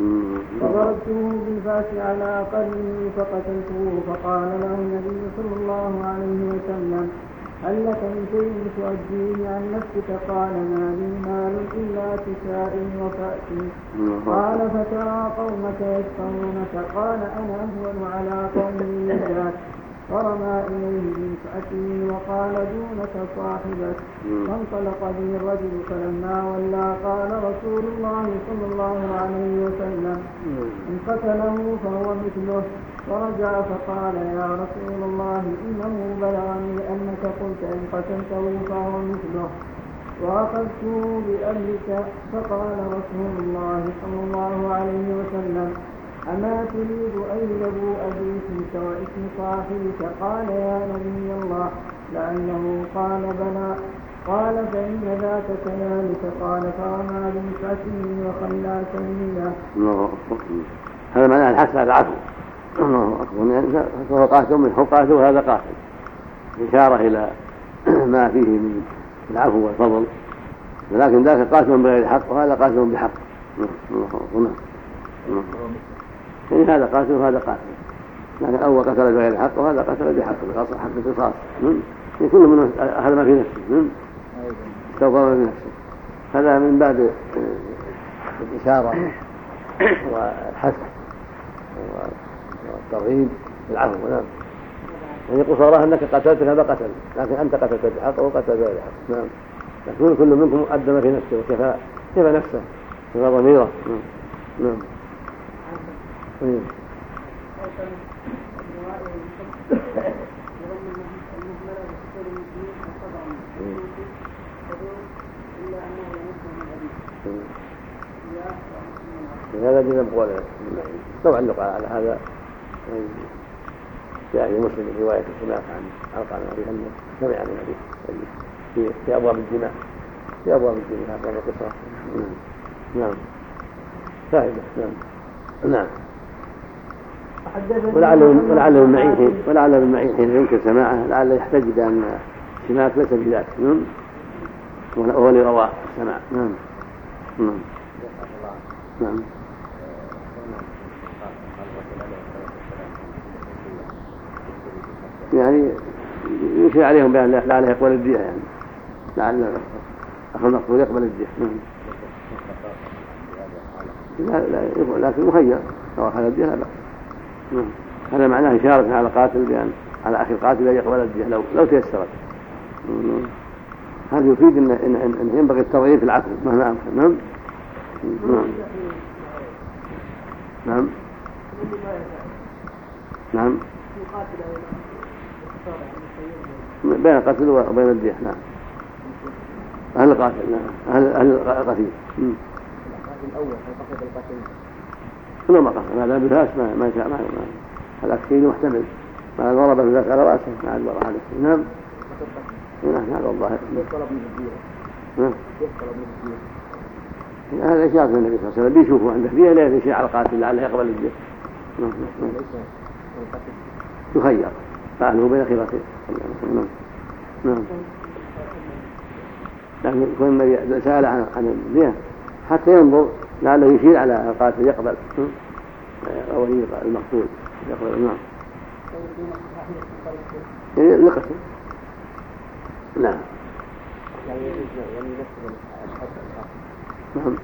فضربته بالبأس على قرنه فقتلته. فقال له النبي صلى الله عليه وسلم هل لك من شيء تؤديه عن نفسك؟ قال ما لي مال إلا كسائي وفأتي. قال فترى قومك يسخرونك. قال أنا أهون على قومي ذاك. فرمى إليه بنسعته وقال دونك صاحبك. فانطلق به الرجل فلما ولى قال رسول الله صلى الله عليه وسلم إن قتله فهو مثله. فرجع فقال يا رسول الله إنه بلغني أنك قلت إن قتلته فهو مثله وأخذته بأمرك. فقال رسول الله صلى الله عليه وسلم أما تريد أن يبوء باسمك واسم صاحبك؟ قال يا نبي الله لعله قال بلى. قال فإن ذاك كذلك. قال فرمى بنسعته وخلى سبيله. هذا معناه الحث على العفو. الله أكبر. فهو قاتل منه قاتل وهذا قاتل، إشارة إلى ما فيه من العفو والفضل، ولكن ذاك قاتل بغير حق وهذا قاتل بحق. يعني هذا قاتل وهذا قاتل، لكن أول قتل بغير حق وهذا قتل بحق بقصر حق القصاص. يعني كل من هذا ما في نفسه سوف ما في نفسه. هذا من باب الإشارة والحث والترغيب بالعفو. نعم. يعني قصارها أنك قتلت هذا قتل، لكن أنت قتلت بحق وقتل بغير حق. نعم. لكن كل منكم قدم في نفسه وكفى كفى نفسه كفى ضميره. نعم. نعم. هذا جزء بقول لو علق على هذا جاء في مسلم رواية سماك عن علقة عن أبي أنه سمع عن أبي في في أبواب الدماء في أبواب الدماء هذا القصة. نعم. فائدة. نعم. نعم. ولعل ولعل المعين حين ولعل المعين حين ينكر سماعه لعل يحتج بأن سماك ليس بذاك. نعم. وهو لروى السماع. نعم. نعم. نعم. يعني يشير عليهم بأن لعله يقبل الدية، يعني لعل أخذ المقتول يقبل الدية. لا لا يقول، لكن مخير لو أخذ الدية لا بأس. هذا معناه إشارة على قاتل بأن على أخي القاتل أن يقبل الدية لو لو تيسرت. هذا يفيد إن إن إن ينبغي الترغيب في العفو مهما أمكن. نعم. نعم. نعم. نعم. بين القتل وبين الدية. نعم. أهل القاتل. نعم. أهل أهل القتيل. الأول قصد القتل. كل ما قصد هذا بالهاش ما ما شاء ما هذا أكيد محتمل ما ضرب بالهاش على رأسه مع الضرب عليه. نعم. نعم. هذا الظاهر. نعم. هذا إشارة من النبي صلى الله عليه وسلم بيشوفوا عنده فيها لا شيء على القاتل لعله يقبل الدية. نعم. يخير فأهله بين خيرته. نعم. نعم. لكن يكون النبي سأل عن عن الدية حتى ينظر لعله يشير على القاتل يقبل أو المقتول يقبل. نعم يعني لقتل. نعم نعم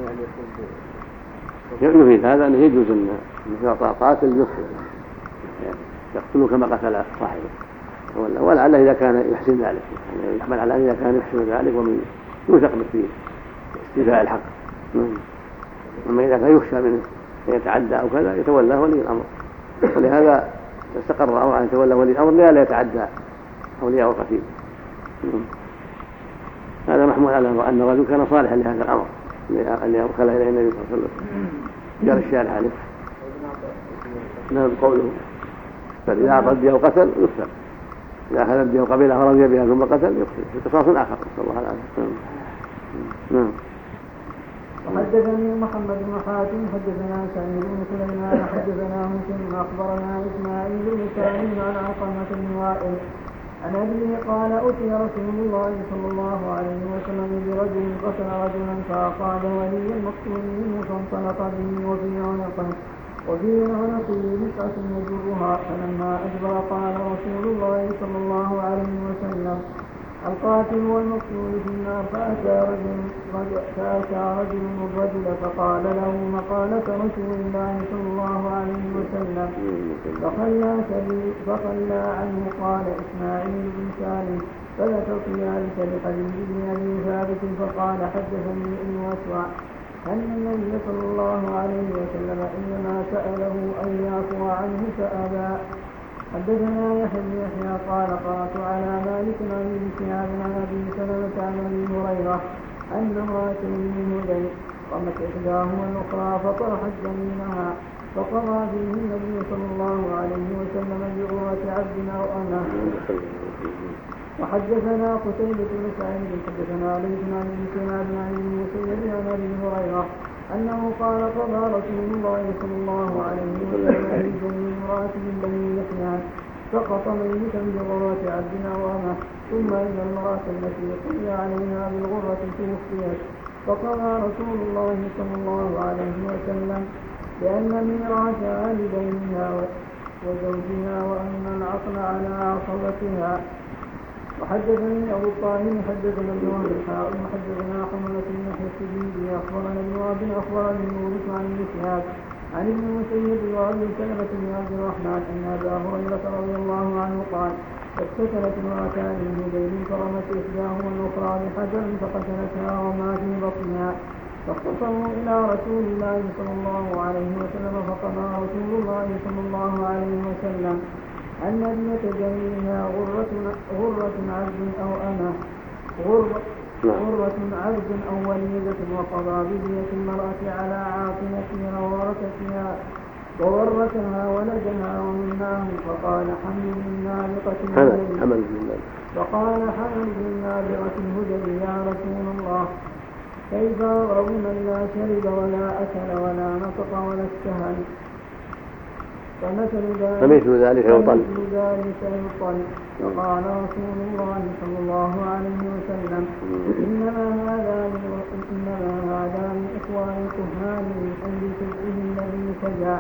يفيد هذا أنه يجوز أن إذا قاتل يقتل يقتل كما قتل صاحبه، ولعل إذا كان يحسن ذلك يعني يحمل على أن إذا كان يحسن ذلك ومن يوثق فيه استيفاء الحق. أما إذا كان يخشى منه يتعدى أو كذا يتولى ولي الأمر، ولهذا استقر الأمر أن يتولى ولي الأمر لا يتعدى أولياء القتيل. هذا محمول على أن الرجل كان صالحا لهذا الأمر اللي أرسل إليه النبي صلى الله عليه وسلم. قال الشارع عليه نعم قوله فإذا أعطى الدية وقتل يقتل، إذا أخذ الدية وقبلها ورضي بها ثم قتل يقتل في قصاص آخر. نسأل الله العافية. نعم. وحدثني محمد بن حاتم حدثنا سعيد بن سليمان حدثنا مسلم أخبرنا إسماعيل بن سعيد عن علقمة بن وائل عن أبيه قال أتي رسول الله صلى الله عليه وسلم برجل قتل رجلا فأقاد ولي المقتول منه فانطلق به وفي عنقه وفي عنقه بسعة يجرها، فلما أدبر قال رسول الله صلى الله عليه وسلم القاتل والمقتول في النار. فأتى رجل فأتى رجل الرجل فقال له مقالة رسول الله صلى الله عليه وسلم فخلى فخلى عنه. قال إسماعيل بن سالم فذكرت ذلك لحديث بن أبي ثابت فقال حدثني ابن أسوع أن النبي صلى الله عليه وسلم إنما سأله أن يعفو عنه فأبى. حدثنا يحيى بن يحيى قال قرأت على مالك عن ابن شهاب عن أبي سلمة عن أبي هريرة أن امرأتين من هذيل قامت إحداهما الأخرى فطرحت جنينها فقضى به النبي صلى الله عليه وسلم بعروة عبد أو أمة. وحدثنا قتيبة بن سعيد حدثنا ليث عن ابن شهاب عن ابن مسيب عن أبي هريرة أنه قال قضى رسول الله صلى الله عليه وسلم في جنين امرأة من بني لحيان سقط ميتا بغرة عبد أو أمة، ثم إن المرأة التي قضي عليها بالغرة توفيت فقضى رسول الله صلى الله عليه وسلم لأن ميراثها لبينها وزوجها وأن العقل على عصبتها. وحدثني أبو الطاهر حدثنا ابن وهب الحاء وحدثنا حملة بن يحيى السجيدي أخبرنا ابن وهب أخبرني يونس عن ابن شهاب عن ابن مسيب وأبي سلمة بن عبد الرحمن أن أبا هريرة رضي الله عنه قال اقتتلت امرأتان من هذيل فرمت إحداهما الأخرى بحجر فقتلتها وما في بطنها فاختصموا إلى رسول الله صلى الله عليه وسلم فقضى رسول الله صلى الله عليه وسلم أن ابنة جنينها غرة, غرة عبد أو أمة غرة, غرة عبد أو وليدة وقضى بدية المرأة على عاقلتها وورثتها وورثها ولدها ومناه فقال حمل من نابقة الهدى فقال حمل من نابقة الهدى يا رسول الله كيف رغم لا شرب ولا أكل ولا نطق ولا استهل فمثل ذلك يطل. فقال رسول الله صلى الله عليه وسلم إنما هذا إنما هذا من إخوان الكهان من أجل سبعه الذي سجع.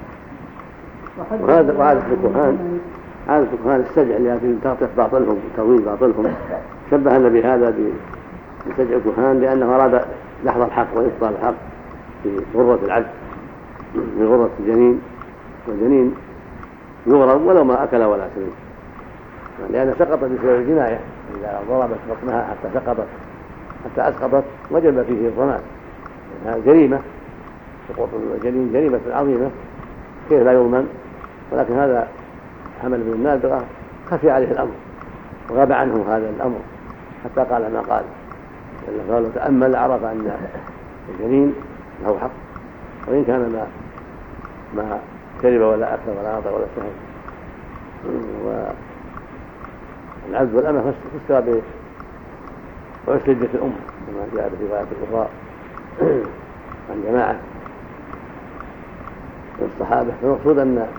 وهذا وعادة الكهان عادة الكهان السجع التي تغطف باطلهم وتطويل باطلهم شبه النبي هذا بسجع الكهان لأنه أراد لحظ الحق وإبطال الحق في غرة العبد في غرة الجنين، والجنين يغرب ولو ما أكل ولا شرب لأنها سقطت بسبب الجناية. إذا ضربت بطنها حتى سقطت حتى أسقطت وجب فيه الضمان. هذه جريمة، سقوط الجنين جريمة عظيمة كيف لا يضمن، ولكن هذا حمل من النابغة خفي عليه الأمر وغاب عنه هذا الأمر حتى قال ما قال، لأنه لو تأمل عرف أن الجنين له حق وإن كان ما ما شرب ولا أكل ولا نطق ولا استهل. والعبد والأمة فسر بعسر جة الأم كما جاء في رواية الأخرى عن جماعة من الصحابة. فالمقصود أن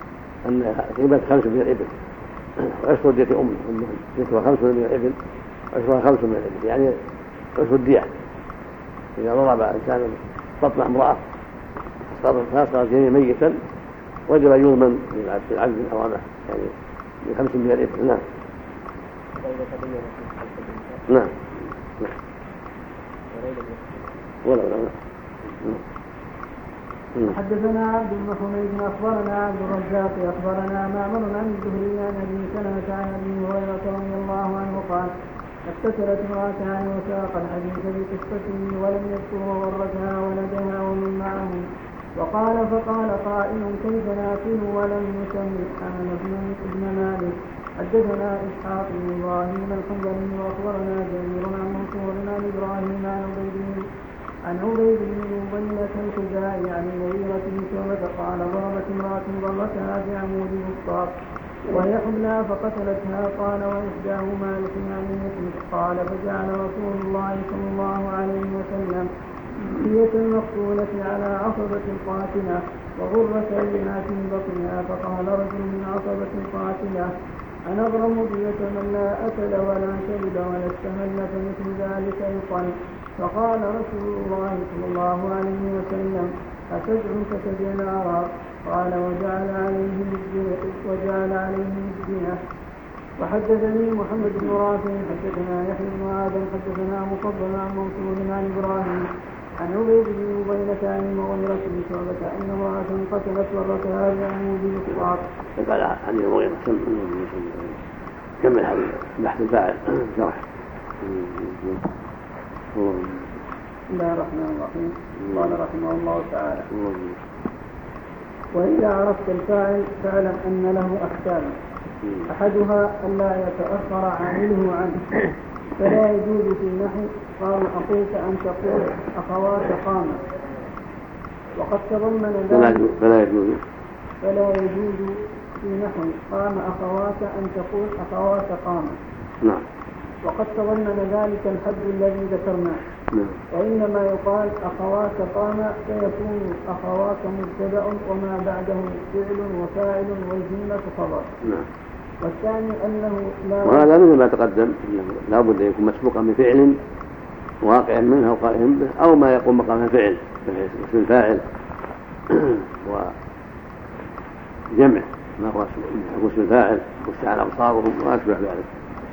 أن قيمة خمس من الإبل وعشر جة أم جتها خمس من الإبل عشرها خمس من الإبل، يعني عشر الدية. إذا ضرب إنسان بطن امرأة فأصبحت جنينه ميتا وجب يوما للعبد الأوامر، يعني بخمس من الإبل. نعم. نعم. ولا ولا حدثنا عبد بن حميد اخبرنا عبد الرزاق اخبرنا معمر عن الزهري عن ابي سلمة عن ابي هريرة رضي الله عنه قال: اقتتلت امرأتان وساق الحديث بقصته ولم يذكر وورثها ولدها ومن معه، وقال فقال قائل: كيف ناكل ولم يسم حمل بن مالك. حدثنا اسحاق بن ابراهيم الحنظلي واخبرنا جرير عن منصور عن ابراهيم عن عبيد عن عبيد بن مبينة الخزاعي عن المغيرة بن شعبة قال: ضربت امرأة ضرتها بعمود مخطار وهي حبلى فقتلتها. قال: وإحداهما لحمامية. قال: فجعل رسول الله صلى الله عليه وسلم دية المقتولة على عصبة القاتلة وغرتين في بطنها. فقال رجل من عصبة القاتلة: أنغرم دية من لا أكل ولا شرب ولا استهل فمثل ذلك يقال. فقال رسول الله صلى الله عليه وسلم: أسجع كسجع الأعراب؟ قال: وجعل عليهم الدية وجعل عليهم الدية. وحدثني محمد بن رافع حدثنا يحيى بن آدم حدثنا مفضل عن منصور عن إبراهيم عن عبيد بن مبينة عن المغيرة بن شعبة أن امرأة قتلت ورثها بعمود مخطار. قال عن المغيرة كمل هذا بحث الفاعل شرح. بسم الله الرحمن الرحيم. قال رحمه الله تعالى: وإذا عرفت الفاعل فاعلم أن له أحكام. أحدها ألا يتأخر عامله عنه، فلا يجوز في النحو قال أخوك أن تقول أخوات قام، وقد تضمن ذلك فلا يجوز فلا يجوز في نحو قام أخوات أن تقول أخوات قام. نعم. وقد تضمن ذلك الحد الذي ذكرناه. نعم. وإنما يقال أخوات قام فيكون أخوات مبتدأ وما بعده فعل وفاعل والجملة خبر. نعم. والثاني أنه لا وهذا مثل ما تقدم لا بد أن يكون مسبوقا بفعل واقع منه أو قائم به أو ما يقوم مقام فعل اسم الفاعل وجمع ما هو اسم الفاعل واستعان أبصارهم وأشبه ذلك.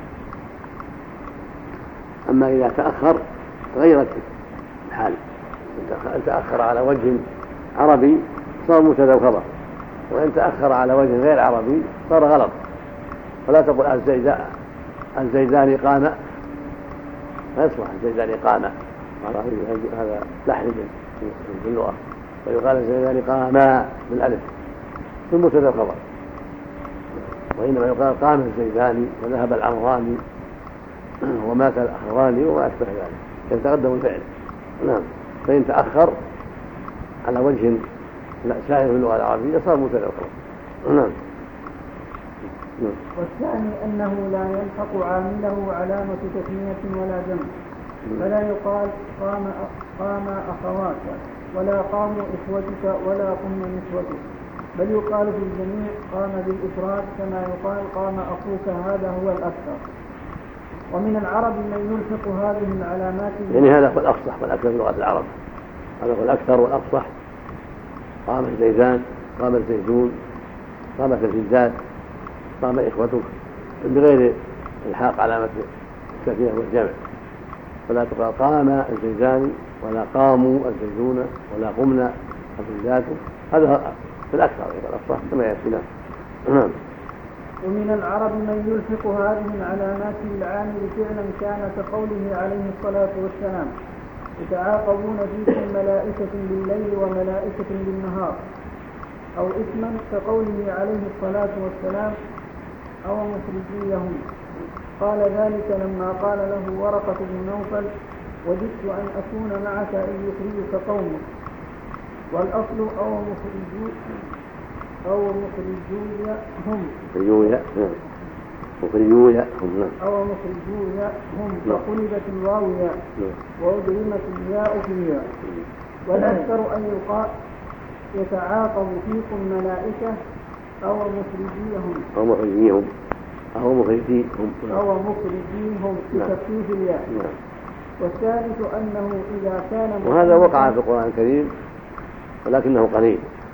أما إذا تأخر تغيرت الحال، إن تأخر على وجه عربي صار مبتدأ وخبر، وإن تأخر على وجه غير عربي صار غلط. فلا تقول الزيدان قام، لا يصلح الزيدان قام، هذا لحن في اللغة. ويقال الزيدان قاما بالألف في المبتدأ وخبر، وإنما يقال قام الزيدان وذهب العمران ومات الأخوان وما أشبه ذلك، يتقدم الفعل. نعم. فإن تأخر على وجه سائر في اللغة العربية صار مبتدأ وخبر. نعم. والثاني أنه لا يلحق عامله علامة تثنية ولا جمع، فلا يقال قام قام أخوات ولا قاموا إخوتك ولا قم نسوتك، بل يقال في الجميع قام بالإفراد كما يقال قام أخوك. هذا هو الأكثر. ومن العرب من يلحق هذه العلامات، يعني هذا هو الأفصح والأكثر في لغة العرب، هذا هو الأكثر والأفصح. قام الزيدان، قام الزيدون، قامت الزيدات، قام إخوتك، بغير الحاق علامة التثنية والجمع. فلا تقال قام الزيدان ولا قاموا الزيدون ولا قمنا الزيدات، هذا في الأكثر الأفصح كما يأتينا. نعم. ومن العرب من يلحق هذه العلامات بالعامل فعلا كان كقوله عليه الصلاة والسلام: يتعاقبون فيكم ملائكة بالليل وملائكة بالنهار، أو اسما كقوله عليه الصلاة والسلام: أو مخرجيهم. قال ذلك لما قال له ورقة بن نوفل: وددت أن أكون معك إن يخرجك قومك. والأصل أو مخرجو أو مخرجويا هم مخرجويا مخرجويا هم أو مخرجويا هم فقلبت الواو ياء وأدغمت الياء في الياء. والأكثر أن يقال يتعاقب فيكم ملائكة أو مخرجيهم أو مخرجيهم أو مخرجين هم أو مخرجين هم بتخفيف الياء. نعم. والثالث أنه إذا كان وهذا وقع في القرآن الكريم ولكنه قليل.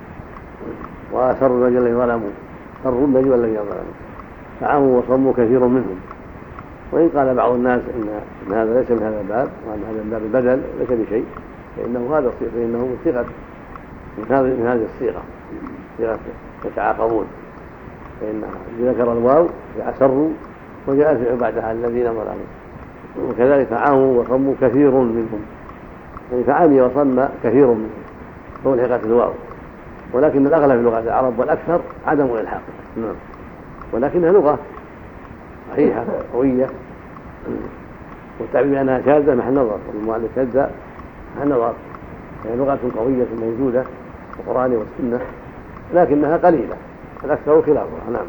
وأسروا النجوى الذين ظلموا سروا النجوى الذين ظلموا فعموا وصموا كثير منهم. وإن قال بعض الناس إن هذا ليس من هذا الباب وأن هذا الباب البدل ليس بشيء فإنه هذا فإنه من صيغة من هذه من هذه الصيغة صيغة يتعاقبون فإن ذكر الواو فأسروا وجاء الفعل بعدها الذين ظلموا. وكذلك عموا وصموا كثير منهم يعني فعمي وصم كثير منهم فألحقت الواو. ولكن الأغلب في لغة العرب والأكثر عدم الإلحاق نعم. ولكنها لغة صحيحة قوية والتعبير بأنها شاذة محل نظر والمؤلف شاذة محل نظر يعني لغة قوية موجودة في القرآن والسنة لكنها قليلة الأكثر خلافها نعم.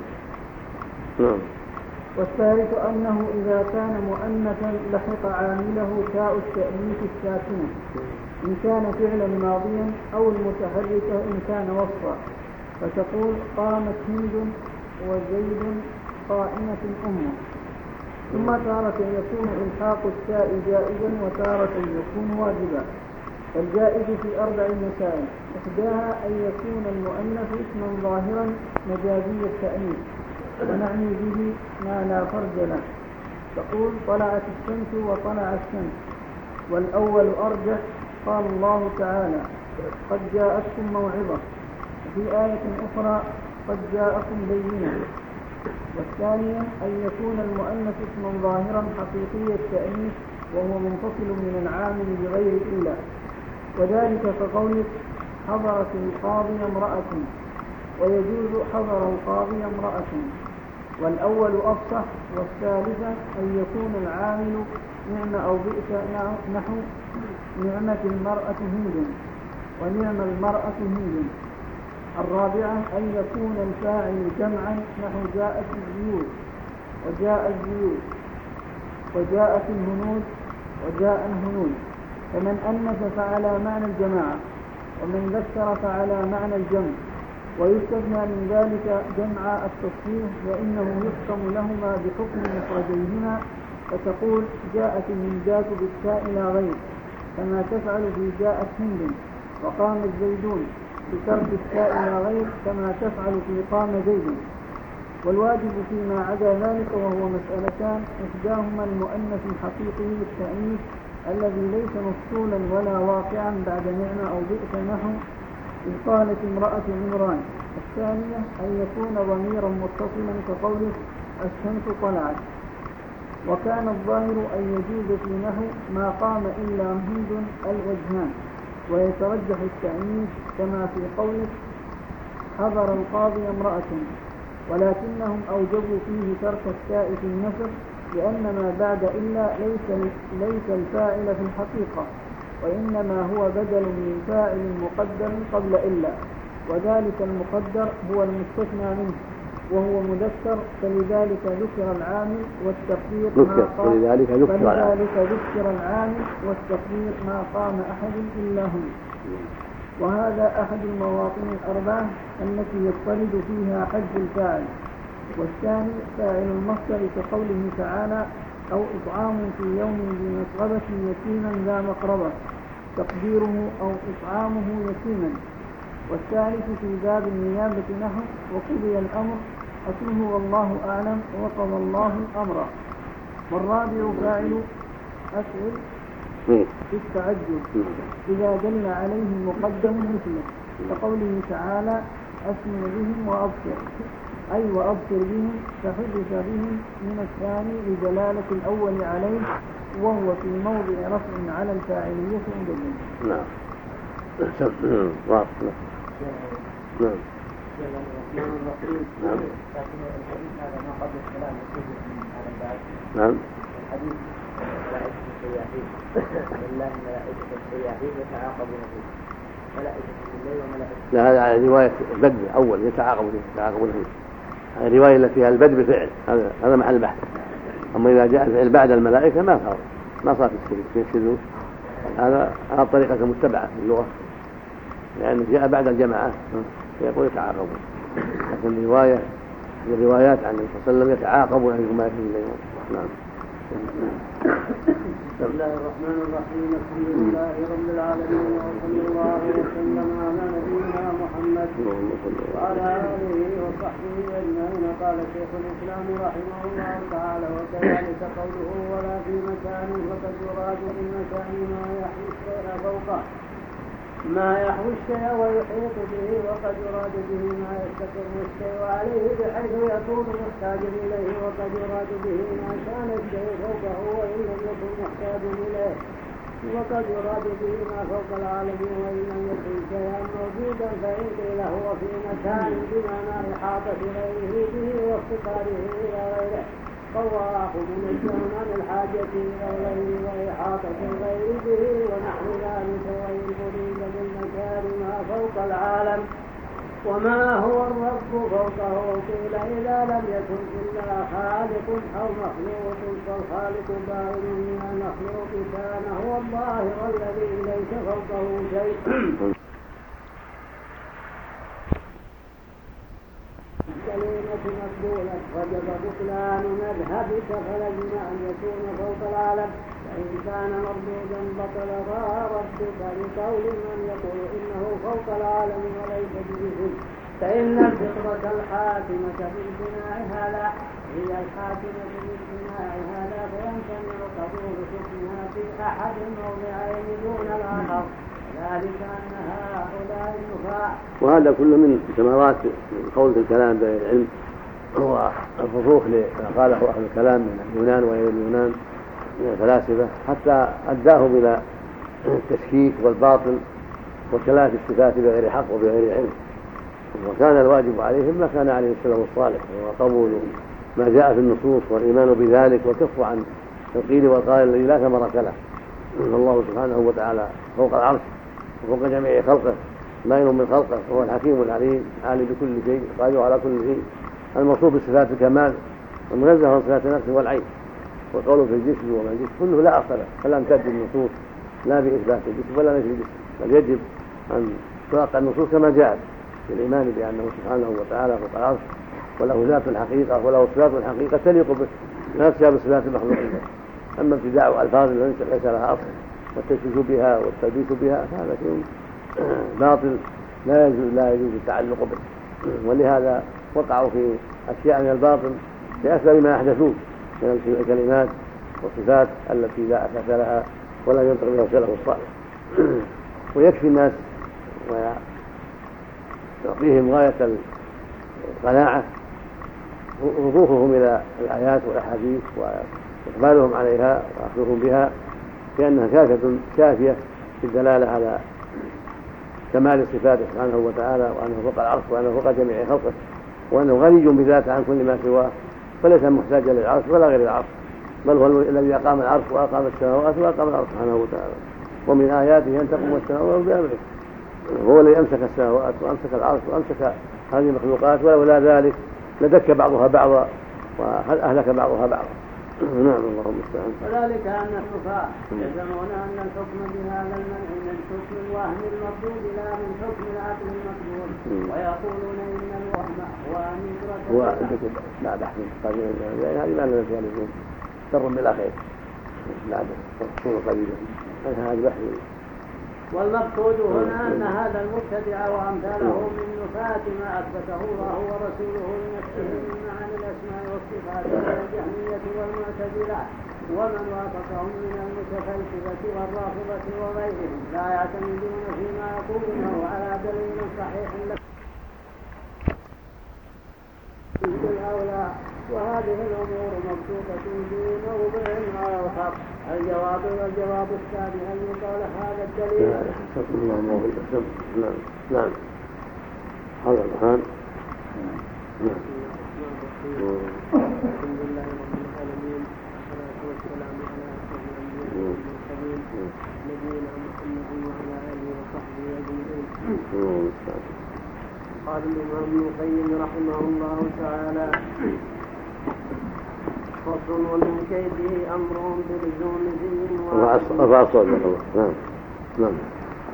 نعم. والثالث أنه إذا كان مؤنثا لحق عامله تاء التأنيث الساكنة إن كان فعلا ماضيا أو المتحركة إن كان وصفا فتقول قامت هند وزيد قائمة أمه. ثم تارة يكون إلحاق التاء جائزا وتارة يكون واجبا. فالجائز في أربع مسائل إحداها أن يكون المؤنث اسما ظاهرا مجازي التأنيث ونعني به ما لا فرج له تقول طلعت الشمس وطلع الشمس. والأول أرجح قال الله تعالى قد جاءتكم موعظة وفي آية أخرى قد جاءكم بينة. والثانية أن يكون المؤنث اسما ظاهرا حقيقي التأنيث وهو منفصل من العامل بغير إلا وذلك كقولك حضرت القاضي امرأة ويجوز حضر القاضي امرأة. والأول أفصح. والثالثة أن يكون العامل نعم أو بئس نحو نعمة المرأة هند ونعم المرأة هند. الرابعة أن يكون الفاعل جمعا نحو جاءت الزيوت وجاء الزيوت وجاءت الهنود وجاء الهنود. فمن أنث فعلى معنى الجماعة ومن ذكر فعلى معنى الجمع. ويستثنى من ذلك جمع التصحيح لأنه يحكم لهما بحكم مفرديهما فتقول جاءت الهندات بالتاء لا غير كما تفعل في جاءت هند. وقام الزيدون بترك التاء لا غير كما تفعل في قام زيد. والواجب فيما عدا ذلك وهو مسألتان إحداهما المؤنث الحقيقي بالتأنيث الذي ليس مفصولا ولا واقعا بعد نعمة أو بئس نحو إذ قالت امرأة عمران. الثانية أن يكون ضميرا متصلا كقوله الشمس طلعت. وكان الظاهر أن يجوز في نحو ما قام إلا هند الوجهان ويترجح التأنيث كما في قوله حضر القاضي امرأة. ولكنهم أوجبوا فيه ترك التاء في النسب لأن ما بعد إلا ليس, ليس الفاعل في الحقيقة وإنما هو بدل من فاعل مقدر قبل إلا وذلك المقدر هو المستثنى منه وهو مذكر فلذلك ذكر العامل والتقدير ما قام فلذلك ذكر العامل والتقدير ما قام أحد إلا هم. وهذا أحد المواطن الأربعة التي يضطرد فيها حذف الفاعل. والثاني فاعل المصدر كقوله تعالى أو إطعام في يوم ذي مسغبة يتيما ذا مقربة تقديره أو إطعامه يتيما. والثالث في باب النيابة نحو وقضي الأمر أصله والله أعلم وقضى الله الأمر. والرابع فاعل أفعل في التعجب إذا دل عليه مقدم مثله كقوله تعالى أسمع بهم وأبصر أي وأبصر بهم فحدث بهم من الثاني لدلالة الأول عليه وهو في موضع رفع على الفاعلية عند الجمع. نعم. نعم. نعم. نعم. لكن الحديث هذا ما قبل الكلام يخرج من هذا الباب. نعم. الحديث ملائكة السياحين لله ملائكة السياحين يتعاقبون فيه ملائكة الليل وملائكة. لا هذا على رواية بدء أول يتعاقبون يتعاقبون فيه. الرواية التي فيها البدء بفعل هذا هذا محل البحث. أما إذا جاء الفعل بعد الملائكة ما صار ما صار في الشذوذ. هذا هذا الطريقة المتبعة في اللغة لأن يعني جاء بعد الجماعة يقول يتعاقبون. لكن الرواية من الروايات عن النبي صلى الله عليه وسلم يتعاقبون أيهما يفي بينهم. نعم. بسم الله الرحمن الرحيم. الحمد لله رب العالمين وصلى الله وسلم على نبينا محمد وعلى آله وصحبه أجمعين. قال شيخ الإسلام رحمه الله تعالى: وكذلك قوله ولا في مكان وقد يراد بالمكان ما يحوي الشيء فوقه ما يحوي الشيء ويحيط به، وقد يراد به ما يستقر الشيء عليه بحيث يكون محتاجا إليه، وقد يراد به ما كان الشيء فوقه وإن لم يكن محتاجا إليه، وقد يراد به ما فوق العالم وإن لم يكن شيئا موجودا. فإن قيل هو في مكان بمعنى إحاطة غيره به وافتقاره إلى غيره فهو آخذ نفسه عن الحاجة إلى غيره وإحاطة الغير به ونحو ذلك. وإن أريد بالمكان ما فوق العالم وما هو الرب فوقه قيل إذا لم يكن إلا خالق أو مخلوق فالخالق بائن من المخلوق كان هو الله والذي ليس فوقه شيء. كلمة مقبولة وجب بطلان مذهبك فلزم أن يكون فوق العالم، فإن كان مردودا بطل ردك لقول من يقول إنه فوق العالم وليس بجسم. فإن الفطرة الحاكمة بالبناء هذا هي الحاكمة بالبناء هذا فيمتنع قبول حكمها في أحد الموضعين دون الآخر، ذلك أن هؤلاء النفاع. وهذا كله من ثمرات قول الكلام بين العلم، هو الرسوخ لما قاله أهل الكلام من اليونان وغير اليونان من الفلاسفة، حتى أداهم إلى التشكيك والباطل وكلام الصفات بغير حق وبغير علم. وكان الواجب عليهم ما كان عليه السلف الصالح، وهو قبول ما جاء في النصوص والإيمان بذلك وكف عن القيل والقال الذي لا ثمرة له. الله سبحانه وتعالى فوق العرش وفوق جميع خلقه باين من خلقه، وهو الحكيم العليم عالم بكل شيء قادر على كل شيء، الموصوف بصفات الكمال ومنزه عن صفات النقص والعين. وقوله في الجسم وما الجسم كله لا أصل له، فلا امتد النصوص لا بإثبات الجسم ولا نفي الجسم، بل يجب أن تلقى النصوص كما جاءت بالإيمان بأنه سبحانه وتعالى فوق العرش وله ذات الحقيقة وله صفات الحقيقة تليق به لا تشابه بصفات المخلوقين. أما ابتداع ألفاظ ليس لها أصل والتشبيه بها والتلبيس بها فهذا شيء باطل لا يجوز لا يجوز التعلق به، ولهذا وقعوا في أشياء من الباطل بأسباب ما يحدثون من الكلمات والصفات التي لا أساس لها ولا ينطق بها السلف الصالح. ويكفي الناس ويعطيهم غاية القناعة رجوعهم إلى الآيات والأحاديث وإقبالهم عليها وأخذهم بها، لأنها كافية كافية في الدلالة على كمال صفاته سبحانه وتعالى، وأنه فوق العرش وأنه فوق جميع خلقه، وأنه غني بذاته عن كل ما سواه، فليس محتاجا للعرش ولا غير العرش، بل هو الذي أقام العرش وأقام السماوات وأقام العرش سبحانه وتعالى. ومن آياته أن تقوم السماوات بأمره، هو الذي أمسك السماوات وأمسك العرش وأمسك هذه المخلوقات، ولولا ذلك لدك بعضها بعضا وأهلك بعضها بعضا. نعم الله المستعان. وذلك أن النفاع يزعمون أن الحكم بهذا المنع من حكم الوهم المردود لا من حكم العقل المقبول، ويقولون إن الوهم هو أن يدرك هو عندكم بعد أحسن يعني هذه ما لنا فيها لزوم شر بالأخير بعد تكون قليلا هذا بحث. والمقصود هنا أن هذا المبتدع وأمثاله من نفاة ما أثبته الله ورسوله لنفسه من معاني الأسماء والصفات والجهمية والمعتزلة ومن وافقهم من المتفلسفة والرافضة وغيرهم لا يعتمدون فيما يقولونه على دليل صحيح لهم بالأولى. وهذه الأمور مبسوطة في موضع آخر. الجواب والجواب الثاني أن يقال هذا الدليل. نعم نعم هذا الآن. نعم. الحمد لله رب العالمين والصلاة والسلام على أشرف الأنبياء والمرسلين نبينا محمد وعلى آله وصحبه أجمعين. قال الإمام ابن القيم رحمه الله تعالى: فصل ومن كيده أمرهم بلزوم دين رفع الصوت. نعم نعم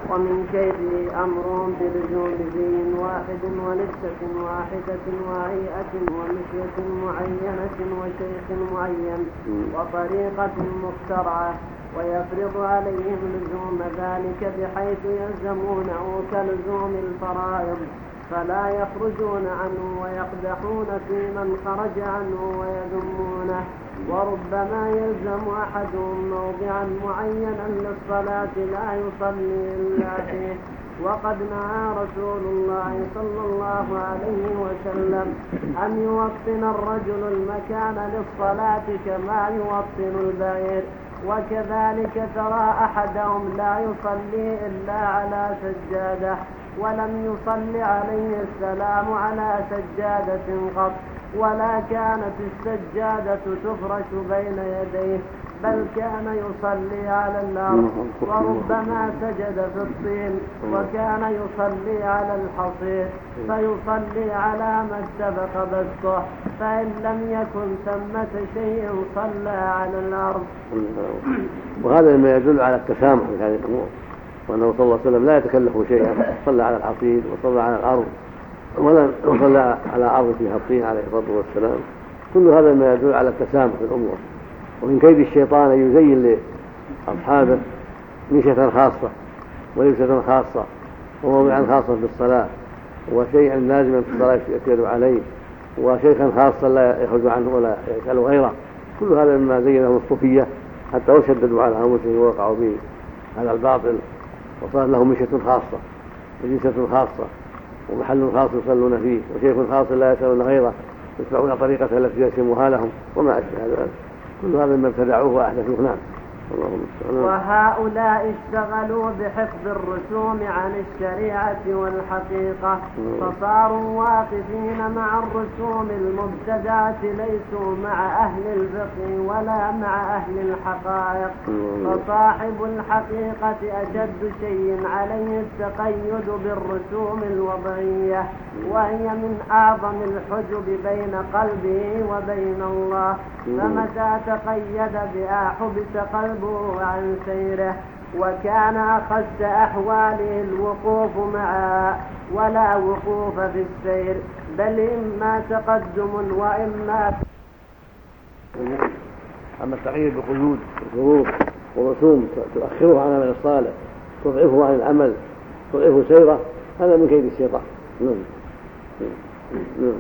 ومن كيده أمر بلزوم دين واحد ولبسة واحدة وهيئة ومشية معينة وشيخ معين وطريقة مخترعة، ويفرض عليهم لزوم ذلك بحيث يلزمونه كلزوم الفرائض فلا يخرجون عنه ويقدحون في من خرج عنه ويذمونه. وربما يلزم أحدهم موضعا معينا للصلاة لا يصلي إلا فيه، وقد نهى رسول الله صلى الله عليه وسلم أن يوطن الرجل المكان للصلاة كما يوطن البعير. وكذلك ترى أحدهم لا يصلي إلا على سجادة، ولم يصل عليه السلام على سجادة قط، ولا كانت السجادة تفرش بين يديه، بل كان يصلي على الأرض، وربما سجد في الطين، وكان يصلي على الحصير، فيصلي على ما اتفق بسطه، فإن لم يكن ثمة شيء صلى على الأرض. وهذا ما يدل على التسامح في هذه الأمور، وأنه صلى الله عليه وسلم لا يتكلف شيئا، صلى على الحصير وصلى على الأرض ولا صلى على أرض فيها الطين عليه الصلاة والسلام. كل هذا ما يدل على التسامح في الأمور. ومن كيد الشيطان أن يزين لأصحابه مشية خاصة ولبسة خاصة وموضعا خاصا في الصلاة وشيئا لازما في الصلاة يأتي عليه وشيئا خاصا لا يخرج عنه ولا يسأل غيره. كل هذا مما زينه الصوفية حتى وشددوا على أنفسهم ووقعوا به على الباطل، وصار لهم مشية خاصة وجلسة خاصة ومحل خاص يصلون فيه وشيخ خاص لا يسألون غيره، يتبعون طريقة التي يرسموها لهم وما أشبه ذلك. كل هذا مما ابتدعوه وأحدثوه. نعم. وهؤلاء اشتغلوا بحفظ الرسوم عن الشريعة والحقيقة، فصاروا واقفين مع الرسوم المبتدعة، ليسوا مع أهل الفقه ولا مع أهل الحقائق. فصاحب الحقيقة أشد شيء عليه التقيد بالرسوم الوضعية، وهي من أعظم الحجب بين قلبه وبين الله، فمتى تقيد بها حبس قلبه عن سيره، وكان أخس أحواله الوقوف معها ولا وقوف في السير، بل إما تقدم وإما. أما التقييد بقيود وشروط ورسوم تؤخره عن العمل الصالح تضعفه عن العمل تضعف سيره، هذا من كيد الشيطان. نعم. نعم.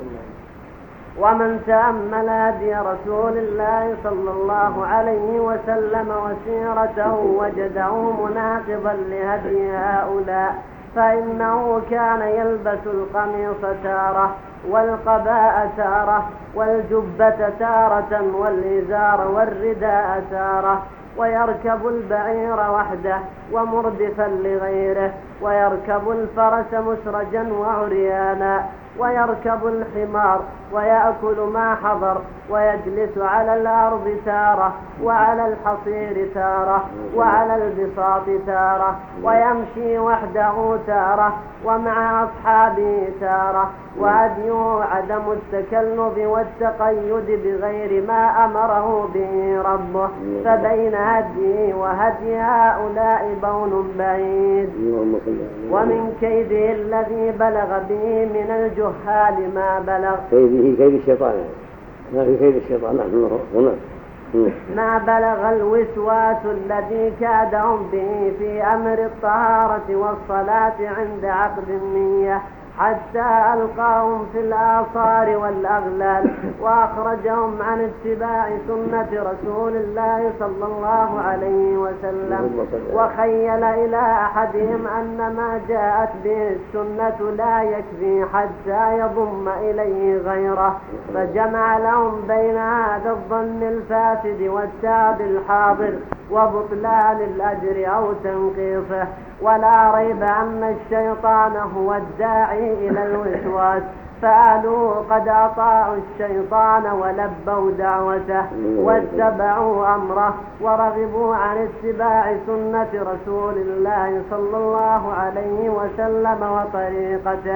ومن تأمل هدي رسول الله صلى الله عليه وسلم وسيرته وجده مناقضا لهدي هؤلاء، فإنه كان يلبس القميص تارة والقباء تارة والجبة تارة والإزار والرداء تارة، ويركب البعير وحده ومردفا لغيره، ويركب الفرس مسرجا وعريانا، ويركب الحمار ويأكل ما حضر، ويجلس على الأرض تارة وعلى الحصير تارة وعلى البساط تارة، ويمشي وحده تارة ومع أصحابه تارة، وهديه عدم التكلف والتقيد بغير ما أمره به ربه، فبين هديه وهدي هؤلاء بون بعيد. ومن كيده الذي بلغ به من الجهال ما بلغ، كيده كيد الشيطان، ما في كيد الشيطان. هنا ما بلغ الوسواس الذي كادهم به في أمر الطهارة والصلاة عند عقد النية، حتى ألقاهم في الآثار والأغلال، وأخرجهم عن اتباع سنة رسول الله صلى الله عليه وسلم. وخيل إلى أحدهم أن ما جاءت به السنة لا يكفي حتى يضم إليه غيره، فجمع لهم بين هذا الظن الفاسد والتعب الحاضر وبطلان الأجر أو تنقيصه. ولا ريب أن الشيطان هو الداعي إلى الوسواس، فعلوا قد أطاعوا الشيطان ولبوا دعوته واتبعوا أمره ورغبوا عن اتباع سنة رسول الله صلى الله عليه وسلم وطريقته،